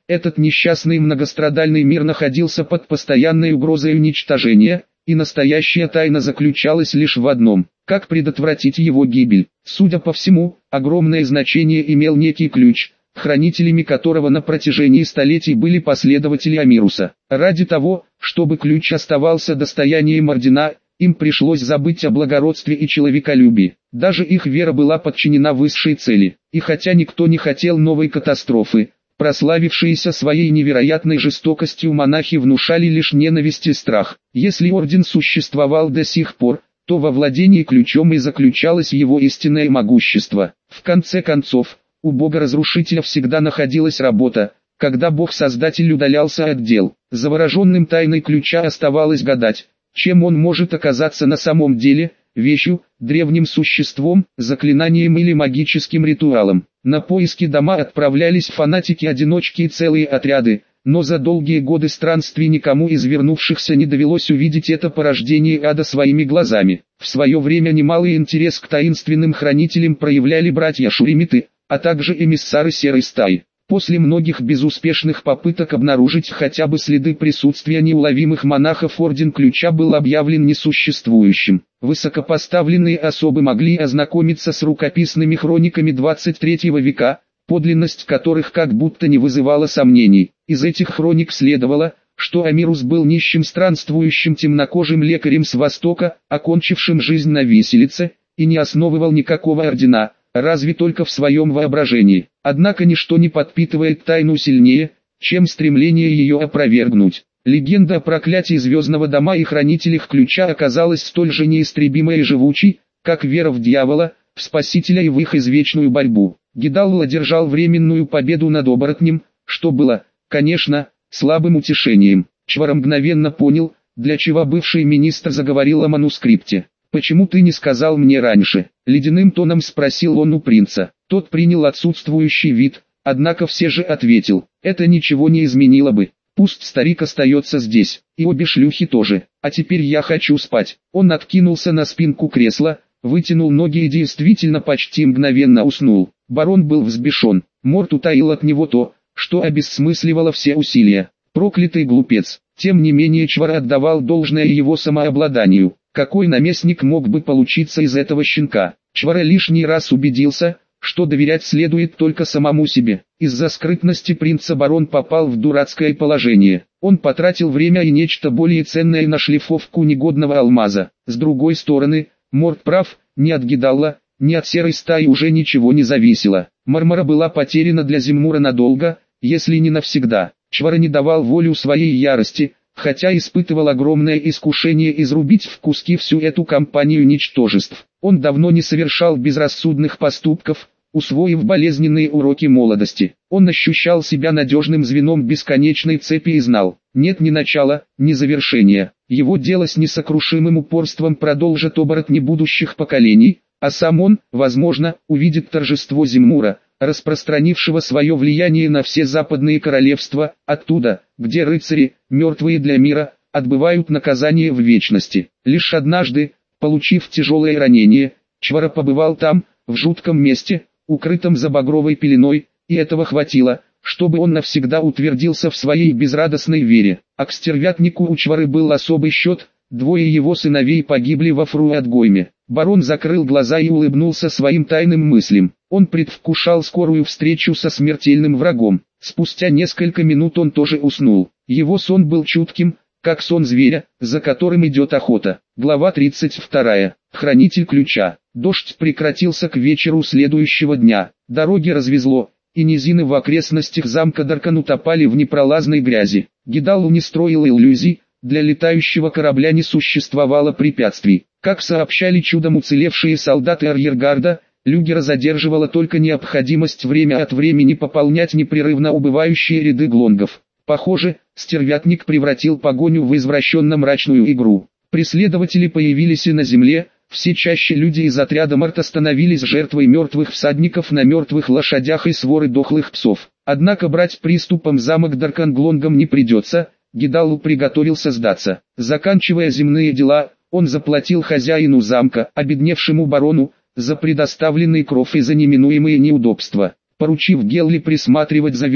Этот несчастный многострадальный мир находился под постоянной угрозой уничтожения, и настоящая тайна заключалась лишь в одном – как предотвратить его гибель. Судя по всему, огромное значение имел некий ключ, хранителями которого на протяжении столетий были последователи Амируса. Ради того, чтобы ключ оставался достоянием ордена, им пришлось забыть о благородстве и человеколюбии. Даже их вера была подчинена высшей цели. И хотя никто не хотел новой катастрофы, прославившиеся своей невероятной жестокостью монахи внушали лишь ненависть и страх. Если орден существовал до сих пор, то во владении ключом и заключалось его истинное могущество. В конце концов, у бога-разрушителя всегда находилась работа, когда бог-создатель удалялся от дел. Завороженным тайной ключа оставалось гадать, чем он может оказаться на самом деле, вещью, древним существом, заклинанием или магическим ритуалом. На поиски дома отправлялись фанатики-одиночки и целые отряды, но за долгие годы странствий никому из вернувшихся не довелось увидеть это порождение ада своими глазами. В свое время немалый интерес к таинственным хранителям проявляли братья Шуримиты, а также эмиссары Серой Стаи. После многих безуспешных попыток обнаружить хотя бы следы присутствия неуловимых монахов Орден Ключа был объявлен несуществующим. Высокопоставленные особы могли ознакомиться с рукописными хрониками 23 века, подлинность которых как будто не вызывала сомнений. Из этих хроник следовало, что Амирус был нищим странствующим темнокожим лекарем с Востока, окончившим жизнь на виселице, и не основывал никакого ордена, разве только в своем воображении. Однако ничто не подпитывает тайну сильнее, чем стремление ее опровергнуть. Легенда о проклятии Звездного дома и хранителях ключа оказалась столь же неистребимой и живучей, как вера в дьявола, в спасителя и в их извечную борьбу. Гидалл одержал временную победу над оборотнем, что было, конечно, слабым утешением. Чвар мгновенно понял, для чего бывший министр заговорил о манускрипте. «Почему ты не сказал мне раньше?» — ледяным тоном спросил он у принца. Тот принял отсутствующий вид, однако все же ответил: «Это ничего не изменило бы. Пусть старик остается здесь, и обе шлюхи тоже. А теперь я хочу спать». Он откинулся на спинку кресла, вытянул ноги и действительно почти мгновенно уснул. Барон был взбешен. Морт утаил от него то, что обесмысливало все усилия. Проклятый глупец. Тем не менее Чвар отдавал должное его самообладанию. Какой наместник мог бы получиться из этого щенка? Чвар лишний раз убедился, что доверять следует только самому себе. Из-за скрытности принца барон попал в дурацкое положение. Он потратил время и нечто более ценное на шлифовку негодного алмаза. С другой стороны, Морт прав, ни от Гидалла, ни от Серой Стаи уже ничего не зависело. Мармара была потеряна для Зиммура надолго, если не навсегда. Чвар не давал волю своей ярости, хотя испытывал огромное искушение изрубить в куски всю эту компанию ничтожеств. Он давно не совершал безрассудных поступков, усвоив болезненные уроки молодости. Он ощущал себя надежным звеном бесконечной цепи и знал: нет ни начала, ни завершения. Его дело с несокрушимым упорством продолжат оборотни будущих поколений, а сам он, возможно, увидит торжество Зиммура, распространившего свое влияние на все западные королевства, оттуда, где рыцари, мертвые для мира, отбывают наказание в вечности. Лишь однажды, получив тяжелое ранение, Чвар побывал там, в жутком месте, укрытом за багровой пеленой, и этого хватило, чтобы он навсегда утвердился в своей безрадостной вере. А к стервятнику у Чвары был особый счет: двое его сыновей погибли во Фруатгойме. Барон закрыл глаза и улыбнулся своим тайным мыслям. Он предвкушал скорую встречу со смертельным врагом. Спустя несколько минут он тоже уснул. Его сон был чутким, как сон зверя, за которым идет охота. Глава 32. Хранитель ключа. Дождь прекратился к вечеру следующего дня. Дороги развезло, и низины в окрестностях замка Даркан утопали в непролазной грязи. Гидалл не строил иллюзий, для летающего корабля не существовало препятствий. Как сообщали чудом уцелевшие солдаты арьергарда, Люгера задерживала только необходимость время от времени пополнять непрерывно убывающие ряды глонгов. Похоже, стервятник превратил погоню в извращенно-мрачную игру. Преследователи появились и на земле, все чаще люди из отряда Марта становились жертвой мертвых всадников на мертвых лошадях и своры дохлых псов. Однако брать приступом замок Даркан-Глонгом не придется, Гидалл приготовился сдаться. Заканчивая земные дела, он заплатил хозяину замка, обедневшему барону, за предоставленный кров и за неминуемые неудобства. Поручив Гелли присматривать за Вингой,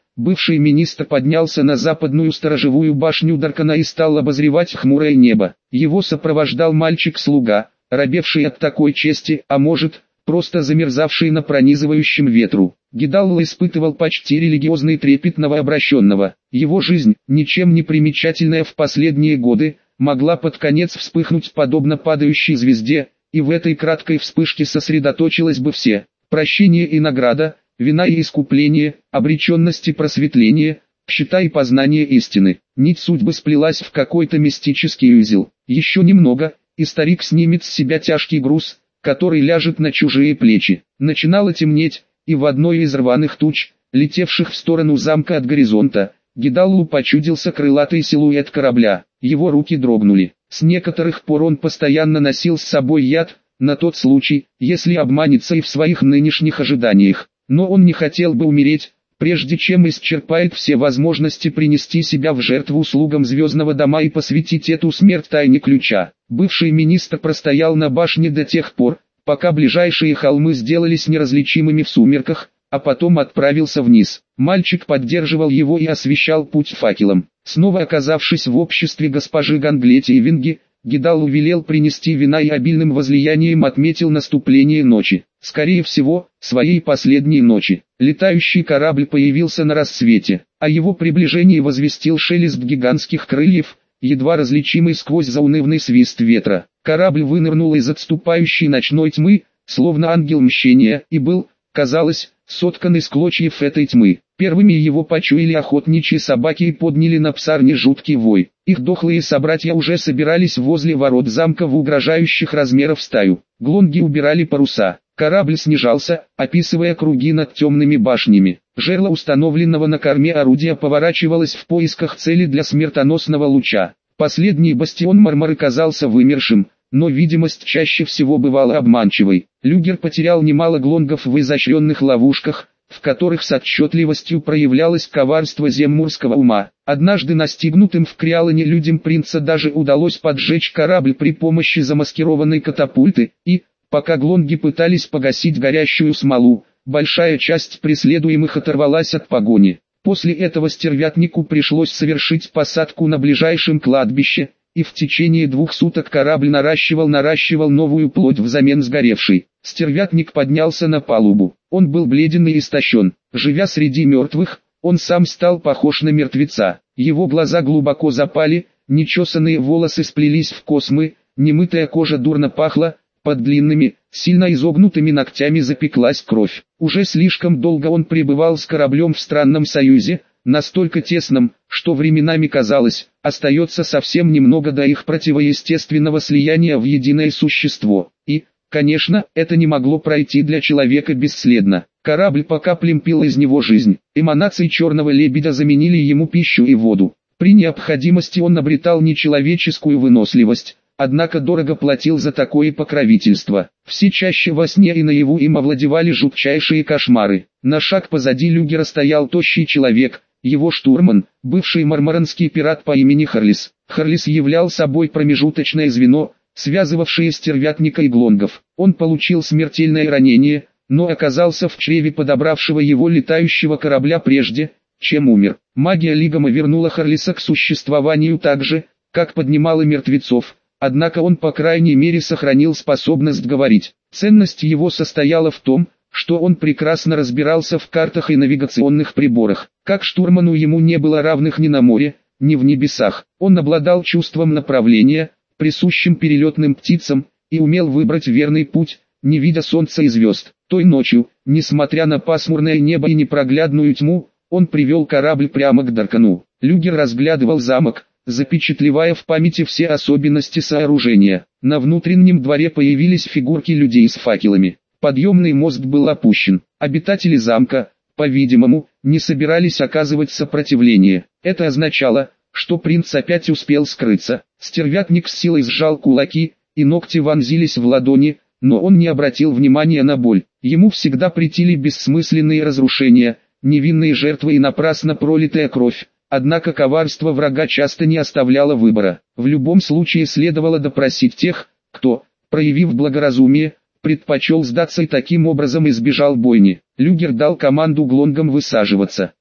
бывший министр поднялся на западную сторожевую башню Даркана и стал обозревать хмурое небо. Его сопровождал мальчик-слуга, робевший от такой чести, а может, просто замерзавший на пронизывающем ветру. Гидалл испытывал почти религиозный трепет новообращенного. Его жизнь, ничем не примечательная в последние годы, могла под конец вспыхнуть подобно падающей звезде, и в этой краткой вспышке сосредоточилось бы все. Прощение и награда, вина и искупление, обреченность и просветление, счета и познание истины. Нить судьбы сплелась в какой-то мистический узел. Еще немного, и старик снимет с себя тяжкий груз, который ляжет на чужие плечи. Начинало темнеть, и в одной из рваных туч, летевших в сторону замка от горизонта, Гидаллу почудился крылатый силуэт корабля. Его руки дрогнули. С некоторых пор он постоянно носил с собой яд, на тот случай, если обманется и в своих нынешних ожиданиях. Но он не хотел бы умереть, прежде чем исчерпает все возможности принести себя в жертву услугам Звездного дома и посвятить эту смерть тайне ключа. Бывший министр простоял на башне до тех пор, пока ближайшие холмы сделались неразличимыми в сумерках, а потом отправился вниз. Мальчик поддерживал его и освещал путь факелом. Снова оказавшись в обществе госпожи Ганглети и Винги, Гидалл велел принести вина и обильным возлиянием отметил наступление ночи. Скорее всего, своей последней ночи. Летающий корабль появился на рассвете, а его приближение возвестил шелест гигантских крыльев, едва различимый сквозь заунывный свист ветра. Корабль вынырнул из отступающей ночной тьмы, словно ангел мщения, и был, казалось, соткан из клочьев этой тьмы. Первыми его почуяли охотничьи собаки и подняли на псарне жуткий вой. Их дохлые собратья уже собирались возле ворот замка в угрожающих размеров стаю. Глонги убирали паруса. Корабль снижался, описывая круги над темными башнями. Жерло установленного на корме орудия поворачивалось в поисках цели для смертоносного луча. Последний бастион Мармары казался вымершим, но видимость чаще всего бывала обманчивой. Люгер потерял немало глонгов в изощренных ловушках, в которых с отчетливостью проявлялось коварство земмурского ума. Однажды настигнутым в Криалане людям принца даже удалось поджечь корабль при помощи замаскированной катапульты, и, пока глонги пытались погасить горящую смолу, большая часть преследуемых оторвалась от погони. После этого стервятнику пришлось совершить посадку на ближайшем кладбище, и в течение 2 суток корабль наращивал новую плоть взамен сгоревшей. Стервятник поднялся на палубу. Он был бледен и истощен. Живя среди мертвых, он сам стал похож на мертвеца. Его глаза глубоко запали, нечесанные волосы сплелись в космы, немытая кожа дурно пахла, под длинными, сильно изогнутыми ногтями запеклась кровь. Уже слишком долго он пребывал с кораблем в странном союзе, настолько тесном, что временами казалось, остается совсем немного до их противоестественного слияния в единое существо. И, конечно, это не могло пройти для человека бесследно. Корабль по каплям пил из него жизнь. Эманации черного лебедя заменили ему пищу и воду. При необходимости он обретал нечеловеческую выносливость, однако дорого платил за такое покровительство. Все чаще во сне и наяву им овладевали жутчайшие кошмары. На шаг позади Люгера стоял тощий человек, его штурман, бывший мармаранский пират по имени Харлис. Харлис являл собой промежуточное звено, связывавшее стервятника и глонгов. Он получил смертельное ранение, но оказался в чреве подобравшего его летающего корабля прежде, чем умер. Магия Лигама вернула Харлиса к существованию так же, как поднимала мертвецов, однако он по крайней мере сохранил способность говорить. Ценность его состояла в том, что он прекрасно разбирался в картах и навигационных приборах. Как штурману ему не было равных ни на море, ни в небесах. Он обладал чувством направления, присущим перелетным птицам, и умел выбрать верный путь, не видя солнца и звезд. Той ночью, несмотря на пасмурное небо и непроглядную тьму, он привел корабль прямо к Даркану. Люгер разглядывал замок, запечатлевая в памяти все особенности сооружения. На внутреннем дворе появились фигурки людей с факелами. Подъемный мост был опущен. Обитатели замка, по-видимому, не собирались оказывать сопротивление. Это означало, что принц опять успел скрыться. Стервятник с силой сжал кулаки, и ногти вонзились в ладони, но он не обратил внимания на боль. Ему всегда претили бессмысленные разрушения, невинные жертвы и напрасно пролитая кровь. Однако коварство врага часто не оставляло выбора. В любом случае следовало допросить тех, кто, проявив благоразумие, предпочел сдаться и таким образом избежал бойни. Люгер дал команду глонгам высаживаться.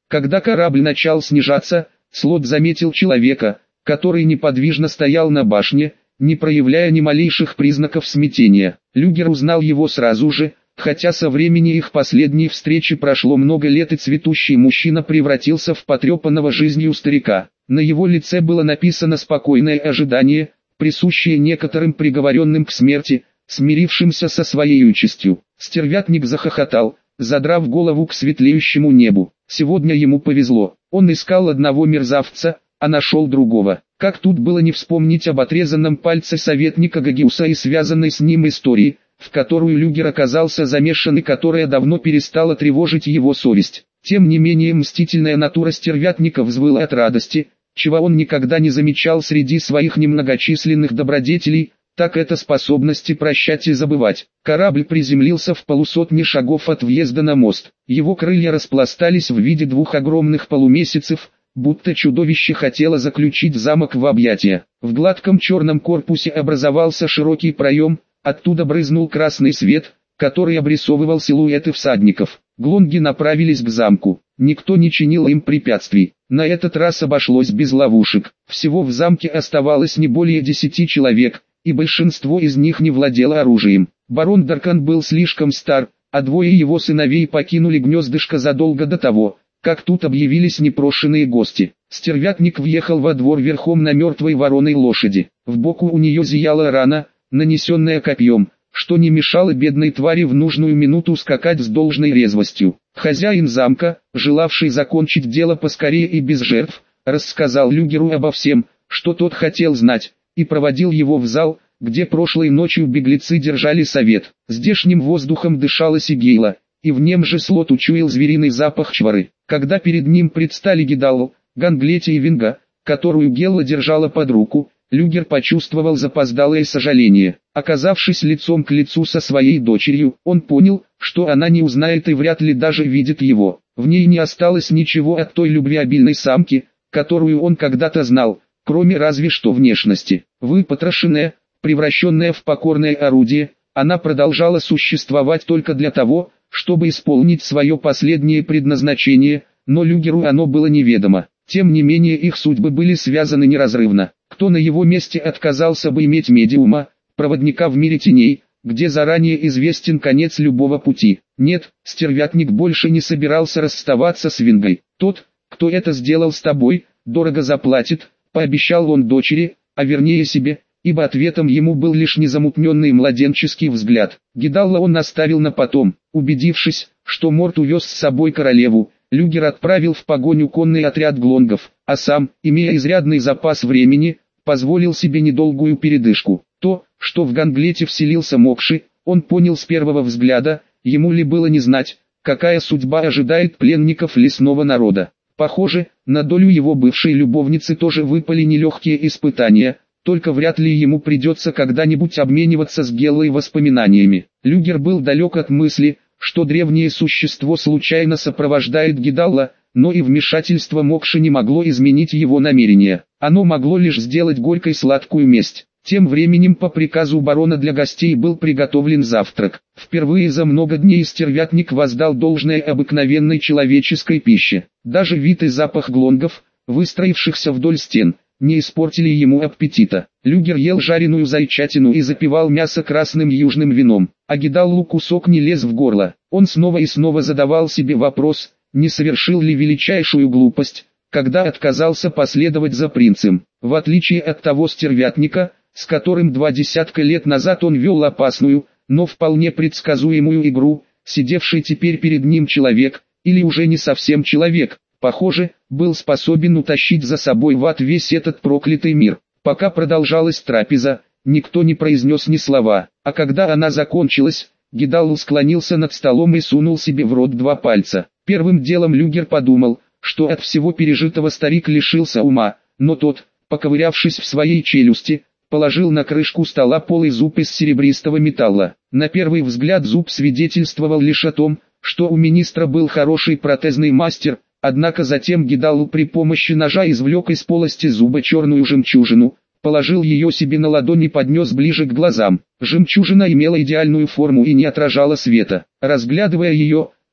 Когда корабль начал снижаться, Слот заметил человека, который неподвижно стоял на башне, не проявляя ни малейших признаков смятения. Люгер узнал его сразу же, хотя со времени их последней встречи прошло много лет и цветущий мужчина превратился в потрепанного жизнью старика. На его лице было написано спокойное ожидание, присущее некоторым приговоренным к смерти, смирившимся со своей участью. Стервятник захохотал, задрав голову к светлеющему небу. Сегодня ему повезло. Он искал одного мерзавца, а нашел другого. Как тут было не вспомнить об отрезанном пальце советника Гагиуса и связанной с ним истории, в которую Люгер оказался замешан и которая давно перестала тревожить его совесть. Тем не менее мстительная натура стервятника взвыла от радости, чего он никогда не замечал среди своих немногочисленных добродетелей, так это способности прощать и забывать. Корабль приземлился в полусотни шагов от въезда на мост. Его крылья распластались в виде двух огромных полумесяцев, будто чудовище хотело заключить замок в объятия. В гладком черном корпусе образовался широкий проем, оттуда брызнул красный свет, который обрисовывал силуэты всадников. Глонги направились к замку. Никто не чинил им препятствий. На этот раз обошлось без ловушек. Всего в замке оставалось не более 10 человек, и большинство из них не владело оружием. Барон Даркан был слишком стар, а двое его сыновей покинули гнездышко задолго до того, как тут объявились непрошенные гости. Стервятник въехал во двор верхом на мертвой вороной лошади. В боку у нее зияла рана, нанесенная копьем, что не мешало бедной твари в нужную минуту скакать с должной резвостью. Хозяин замка, желавший закончить дело поскорее и без жертв, рассказал Люгеру обо всем, что тот хотел знать, и проводил его в зал, где прошлой ночью беглецы держали совет. Здешним воздухом дышала Сигейла, и в нем же Слот учуял звериный запах чвары. Когда перед ним предстали Гидалл, Ганглетти и Винга, которую Гелла держала под руку, Люгер почувствовал запоздалое сожаление. Оказавшись лицом к лицу со своей дочерью, он понял, что она не узнает и вряд ли даже видит его. В ней не осталось ничего от той любвеобильной самки, которую он когда-то знал, кроме разве что внешности. Выпотрошенная, превращенная в покорное орудие, она продолжала существовать только для того, чтобы исполнить свое последнее предназначение, но Люгеру оно было неведомо. Тем не менее их судьбы были связаны неразрывно. Кто на его месте отказался бы иметь медиума, проводника в мире теней, где заранее известен конец любого пути? Нет, стервятник больше не собирался расставаться с Вингой. Тот, кто это сделал с тобой, дорого заплатит, пообещал он дочери, а вернее себе, ибо ответом ему был лишь незамутненный младенческий взгляд. Гидалла он оставил на потом. Убедившись, что Морт увез с собой королеву, Люгер отправил в погоню конный отряд глонгов, а сам, имея изрядный запас времени, позволил себе недолгую передышку. То, что в Ганглете вселился Мокши, он понял с первого взгляда, ему ли было не знать, какая судьба ожидает пленников лесного народа. Похоже, на долю его бывшей любовницы тоже выпали нелегкие испытания, только вряд ли ему придется когда-нибудь обмениваться с Геллой воспоминаниями. Люгер был далек от мысли, что древнее существо случайно сопровождает Гидалла, но и вмешательство Мокши не могло изменить его намерения. Оно могло лишь сделать горькой сладкую месть. Тем временем по приказу барона для гостей был приготовлен завтрак. Впервые за много дней стервятник воздал должное обыкновенной человеческой пище. Даже вид и запах глонгов, выстроившихся вдоль стен, не испортили ему аппетита. Люгер ел жареную зайчатину и запивал мясо красным южным вином, а Гидаллу кусок не лез в горло. Он снова и снова задавал себе вопрос, не совершил ли величайшую глупость, когда отказался последовать за принцем. В отличие от того стервятника, с которым 20 лет назад он вел опасную, но вполне предсказуемую игру, сидевший теперь перед ним человек, или уже не совсем человек, похоже, был способен утащить за собой в ад весь этот проклятый мир. Пока продолжалась трапеза, никто не произнес ни слова, а когда она закончилась, Гидалл склонился над столом и сунул себе в рот 2 пальца. Первым делом Люгер подумал, что от всего пережитого старик лишился ума, но тот, поковырявшись в своей челюсти, положил на крышку стола полый зуб из серебристого металла. На первый взгляд зуб свидетельствовал лишь о том, что у министра был хороший протезный мастер, однако затем Гидалл при помощи ножа извлек из полости зуба черную жемчужину, положил ее себе на ладонь и поднес ближе к глазам. Жемчужина имела идеальную форму и не отражала света. Разглядывая ее,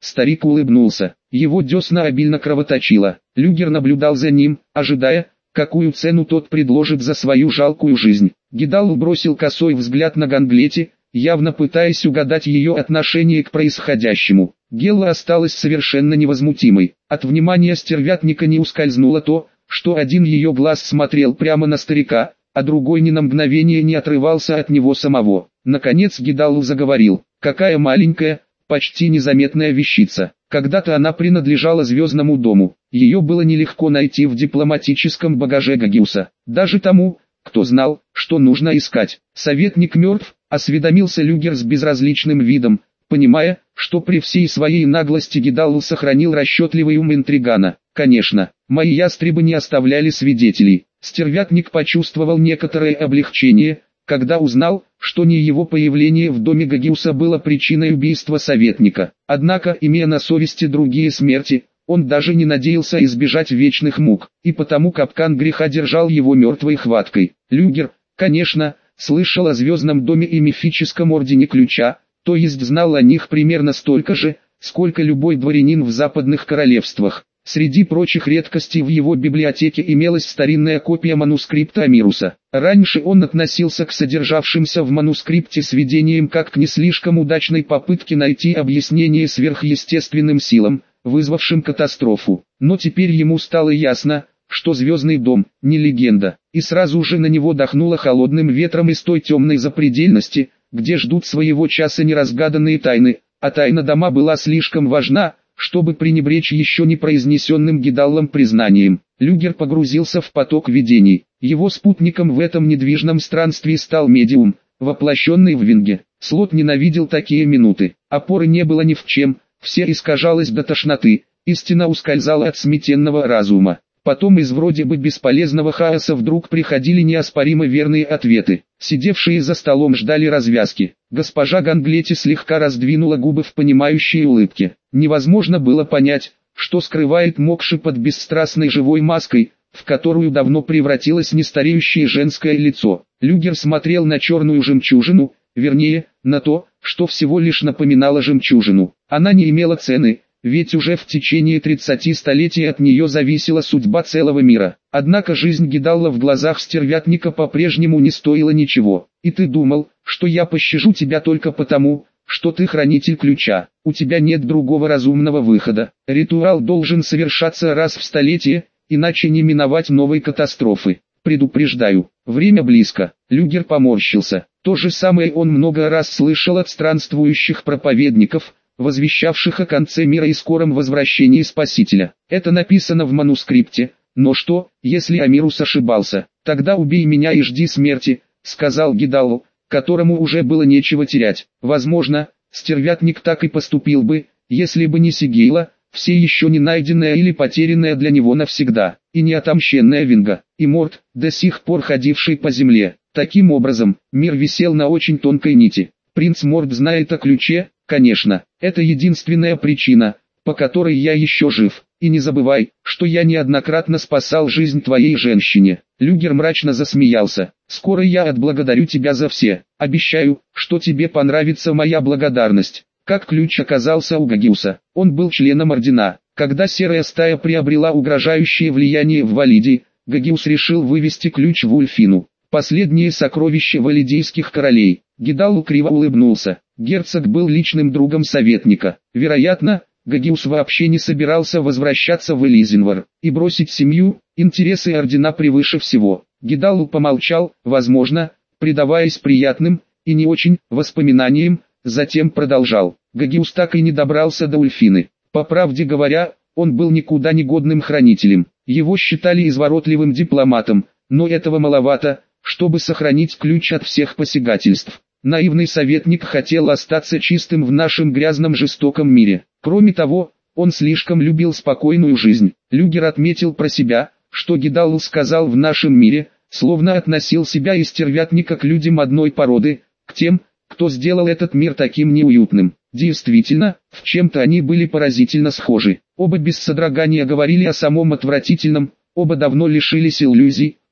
Старик улыбнулся. Его десна обильно кровоточило. Люгер наблюдал за ним, ожидая, какую цену тот предложит за свою жалкую жизнь. Гидалл бросил косой взгляд на Ганглети, явно пытаясь угадать ее отношение к происходящему. Гелла осталась совершенно невозмутимой. От внимания стервятника не ускользнуло то, что один ее глаз смотрел прямо на старика, а другой ни на мгновение не отрывался от него самого. Наконец Гидалл заговорил. «Какая маленькая, почти незаметная вещица. Когда-то она принадлежала Звездному дому. Ее было нелегко найти в дипломатическом багаже Гагиуса. Даже тому, кто знал, что нужно искать. Советник мертв», — осведомился Люгер с безразличным видом, понимая, что при всей своей наглости Гидалл сохранил расчетливый ум интригана. «Конечно, мои ястребы не оставляли свидетелей». Стервятник почувствовал некоторое облегчение, когда узнал, что не его появление в доме Гагиуса было причиной убийства советника. Однако, имея на совести другие смерти, он даже не надеялся избежать вечных мук, и потому капкан греха держал его мертвой хваткой. Люгер, конечно, слышал о Звездном доме и мифическом Ордене Ключа, то есть знал о них примерно столько же, сколько любой дворянин в западных королевствах. Среди прочих редкостей в его библиотеке имелась старинная копия манускрипта Амируса. Раньше он относился к содержавшимся в манускрипте сведениям как к не слишком удачной попытке найти объяснение сверхъестественным силам, вызвавшим катастрофу. Но теперь ему стало ясно, что Звездный дом – не легенда, и сразу же на него дохнуло холодным ветром из той темной запредельности, где ждут своего часа неразгаданные тайны, а тайна дома была слишком важна, чтобы пренебречь еще не произнесенным Гидаллом признанием. Люгер погрузился в поток видений. Его спутником в этом недвижном странстве стал медиум, воплощенный в Винге. Слот ненавидел такие минуты. Опоры не было ни в чем, все искажалось до тошноты, истина ускользала от сметенного разума. Потом из вроде бы бесполезного хаоса вдруг приходили неоспоримо верные ответы. Сидевшие за столом ждали развязки. Госпожа Ганглети слегка раздвинула губы в понимающей улыбке. Невозможно было понять, что скрывает Мокши под бесстрастной живой маской, в которую давно превратилось нестареющее женское лицо. Люгер смотрел на черную жемчужину, вернее, на то, что всего лишь напоминало жемчужину. Она не имела цены, ведь уже в течение 30 столетий от нее зависела судьба целого мира. Однако жизнь Гидалла в глазах стервятника по-прежнему не стоила ничего. «И ты думал, что я пощажу тебя только потому, что ты хранитель ключа. У тебя нет другого разумного выхода. Ритуал должен совершаться раз в столетие, иначе не миновать новой катастрофы. Предупреждаю, время близко». Люгер поморщился. То же самое он много раз слышал от странствующих проповедников, возвещавших о конце мира и скором возвращении Спасителя. Это написано в манускрипте, но что, если Амирус ошибался? «Тогда убей меня и жди смерти», — сказал Гидалл, которому уже было нечего терять. Возможно, стервятник так и поступил бы, если бы не Сигейла, все еще не найденная или потерянная для него навсегда, и не отомщенная Винга, и Морт, до сих пор ходивший по земле. Таким образом, мир висел на очень тонкой нити. Принц Морт знает о ключе, конечно, это единственная причина, по которой я еще жив. И не забывай, что я неоднократно спасал жизнь твоей женщине. Люгер мрачно засмеялся. Скоро я отблагодарю тебя за все. Обещаю, что тебе понравится моя благодарность. Как ключ оказался у Гагиуса? Он был членом Ордена. Когда Серая Стая приобрела угрожающее влияние в Валидии, Гагиус решил вывести ключ в Ульфину. Последнее сокровище валидийских королей. Гидалл криво улыбнулся. Герцог был личным другом советника. Вероятно, Гагиус вообще не собирался возвращаться в Элизинвар и бросить семью, интересы Ордена превыше всего. Гидалл помолчал, возможно, предаваясь приятным и не очень воспоминаниям, затем продолжал. Гагиус так и не добрался до Ульфины. По правде говоря, он был никуда не годным хранителем. Его считали изворотливым дипломатом, но этого маловато, чтобы сохранить ключ от всех посягательств. Наивный советник хотел остаться чистым в нашем грязном жестоком мире. Кроме того, он слишком любил спокойную жизнь. Люгер отметил про себя, что Гидалл сказал в нашем мире, словно относил себя и стервятника к людям одной породы, к тем, кто сделал этот мир таким неуютным. Действительно, в чем-то они были поразительно схожи. Оба без содрогания говорили о самом отвратительном, оба давно лишились иллюзий,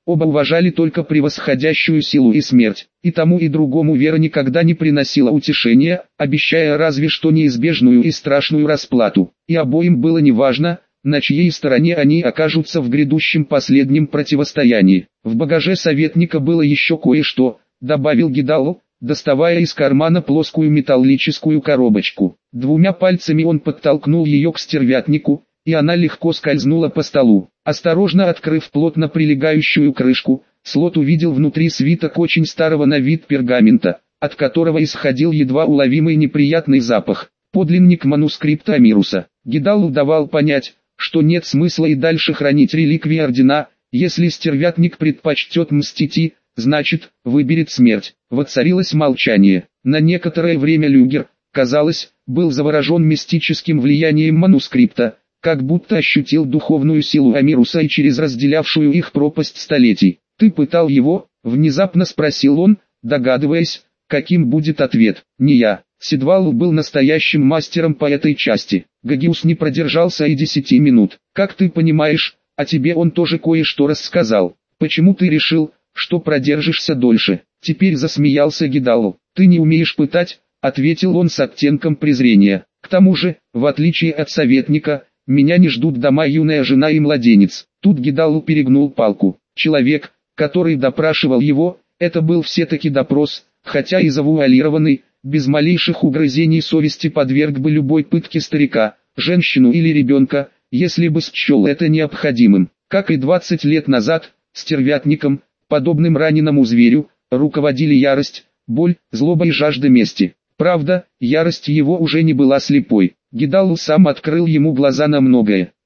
Оба уважали только превосходящую силу и смерть, и тому и другому вера никогда не приносила утешения, обещая разве что неизбежную и страшную расплату. И обоим было неважно, на чьей стороне они окажутся в грядущем последнем противостоянии. В багаже советника было еще кое-что, добавил Гидалу, доставая из кармана плоскую металлическую коробочку. Двумя пальцами он подтолкнул ее к стервятнику, и она легко скользнула по столу. Осторожно открыв плотно прилегающую крышку, Слот увидел внутри свиток очень старого на вид пергамента, от которого исходил едва уловимый неприятный запах. Подлинник манускрипта Амируса. Гидалу давал понять, что нет смысла и дальше хранить реликвии ордена, если стервятник предпочтет мстить и, значит, выберет смерть. Воцарилось молчание. На некоторое время Люгер, казалось, был заворожен мистическим влиянием манускрипта, как будто ощутил духовную силу Амируса и через разделявшую их пропасть столетий. «Ты пытал его?» — внезапно спросил он, догадываясь, каким будет ответ. «Не я». Сидвалу был настоящим мастером по этой части. Гагиус не продержался и 10 минут. «Как ты понимаешь, о тебе он тоже кое-что рассказал. Почему ты решил, что продержишься дольше?» Теперь засмеялся Гидалу. «Ты не умеешь пытать», — ответил он с оттенком презрения. «К тому же, в отличие от советника, меня не ждут дома юная жена и младенец». Тут Гидалу перегнул палку. Человек, который допрашивал его, это был все-таки допрос, хотя и завуалированный, без малейших угрызений совести подверг бы любой пытке старика, женщину или ребенка, если бы счел это необходимым. Как и 20 лет назад, стервятником, подобным раненому зверю, руководили ярость, боль, злоба и жажда мести. Правда, ярость его уже не была слепой. Гидалу сам открыл ему глаза на многое.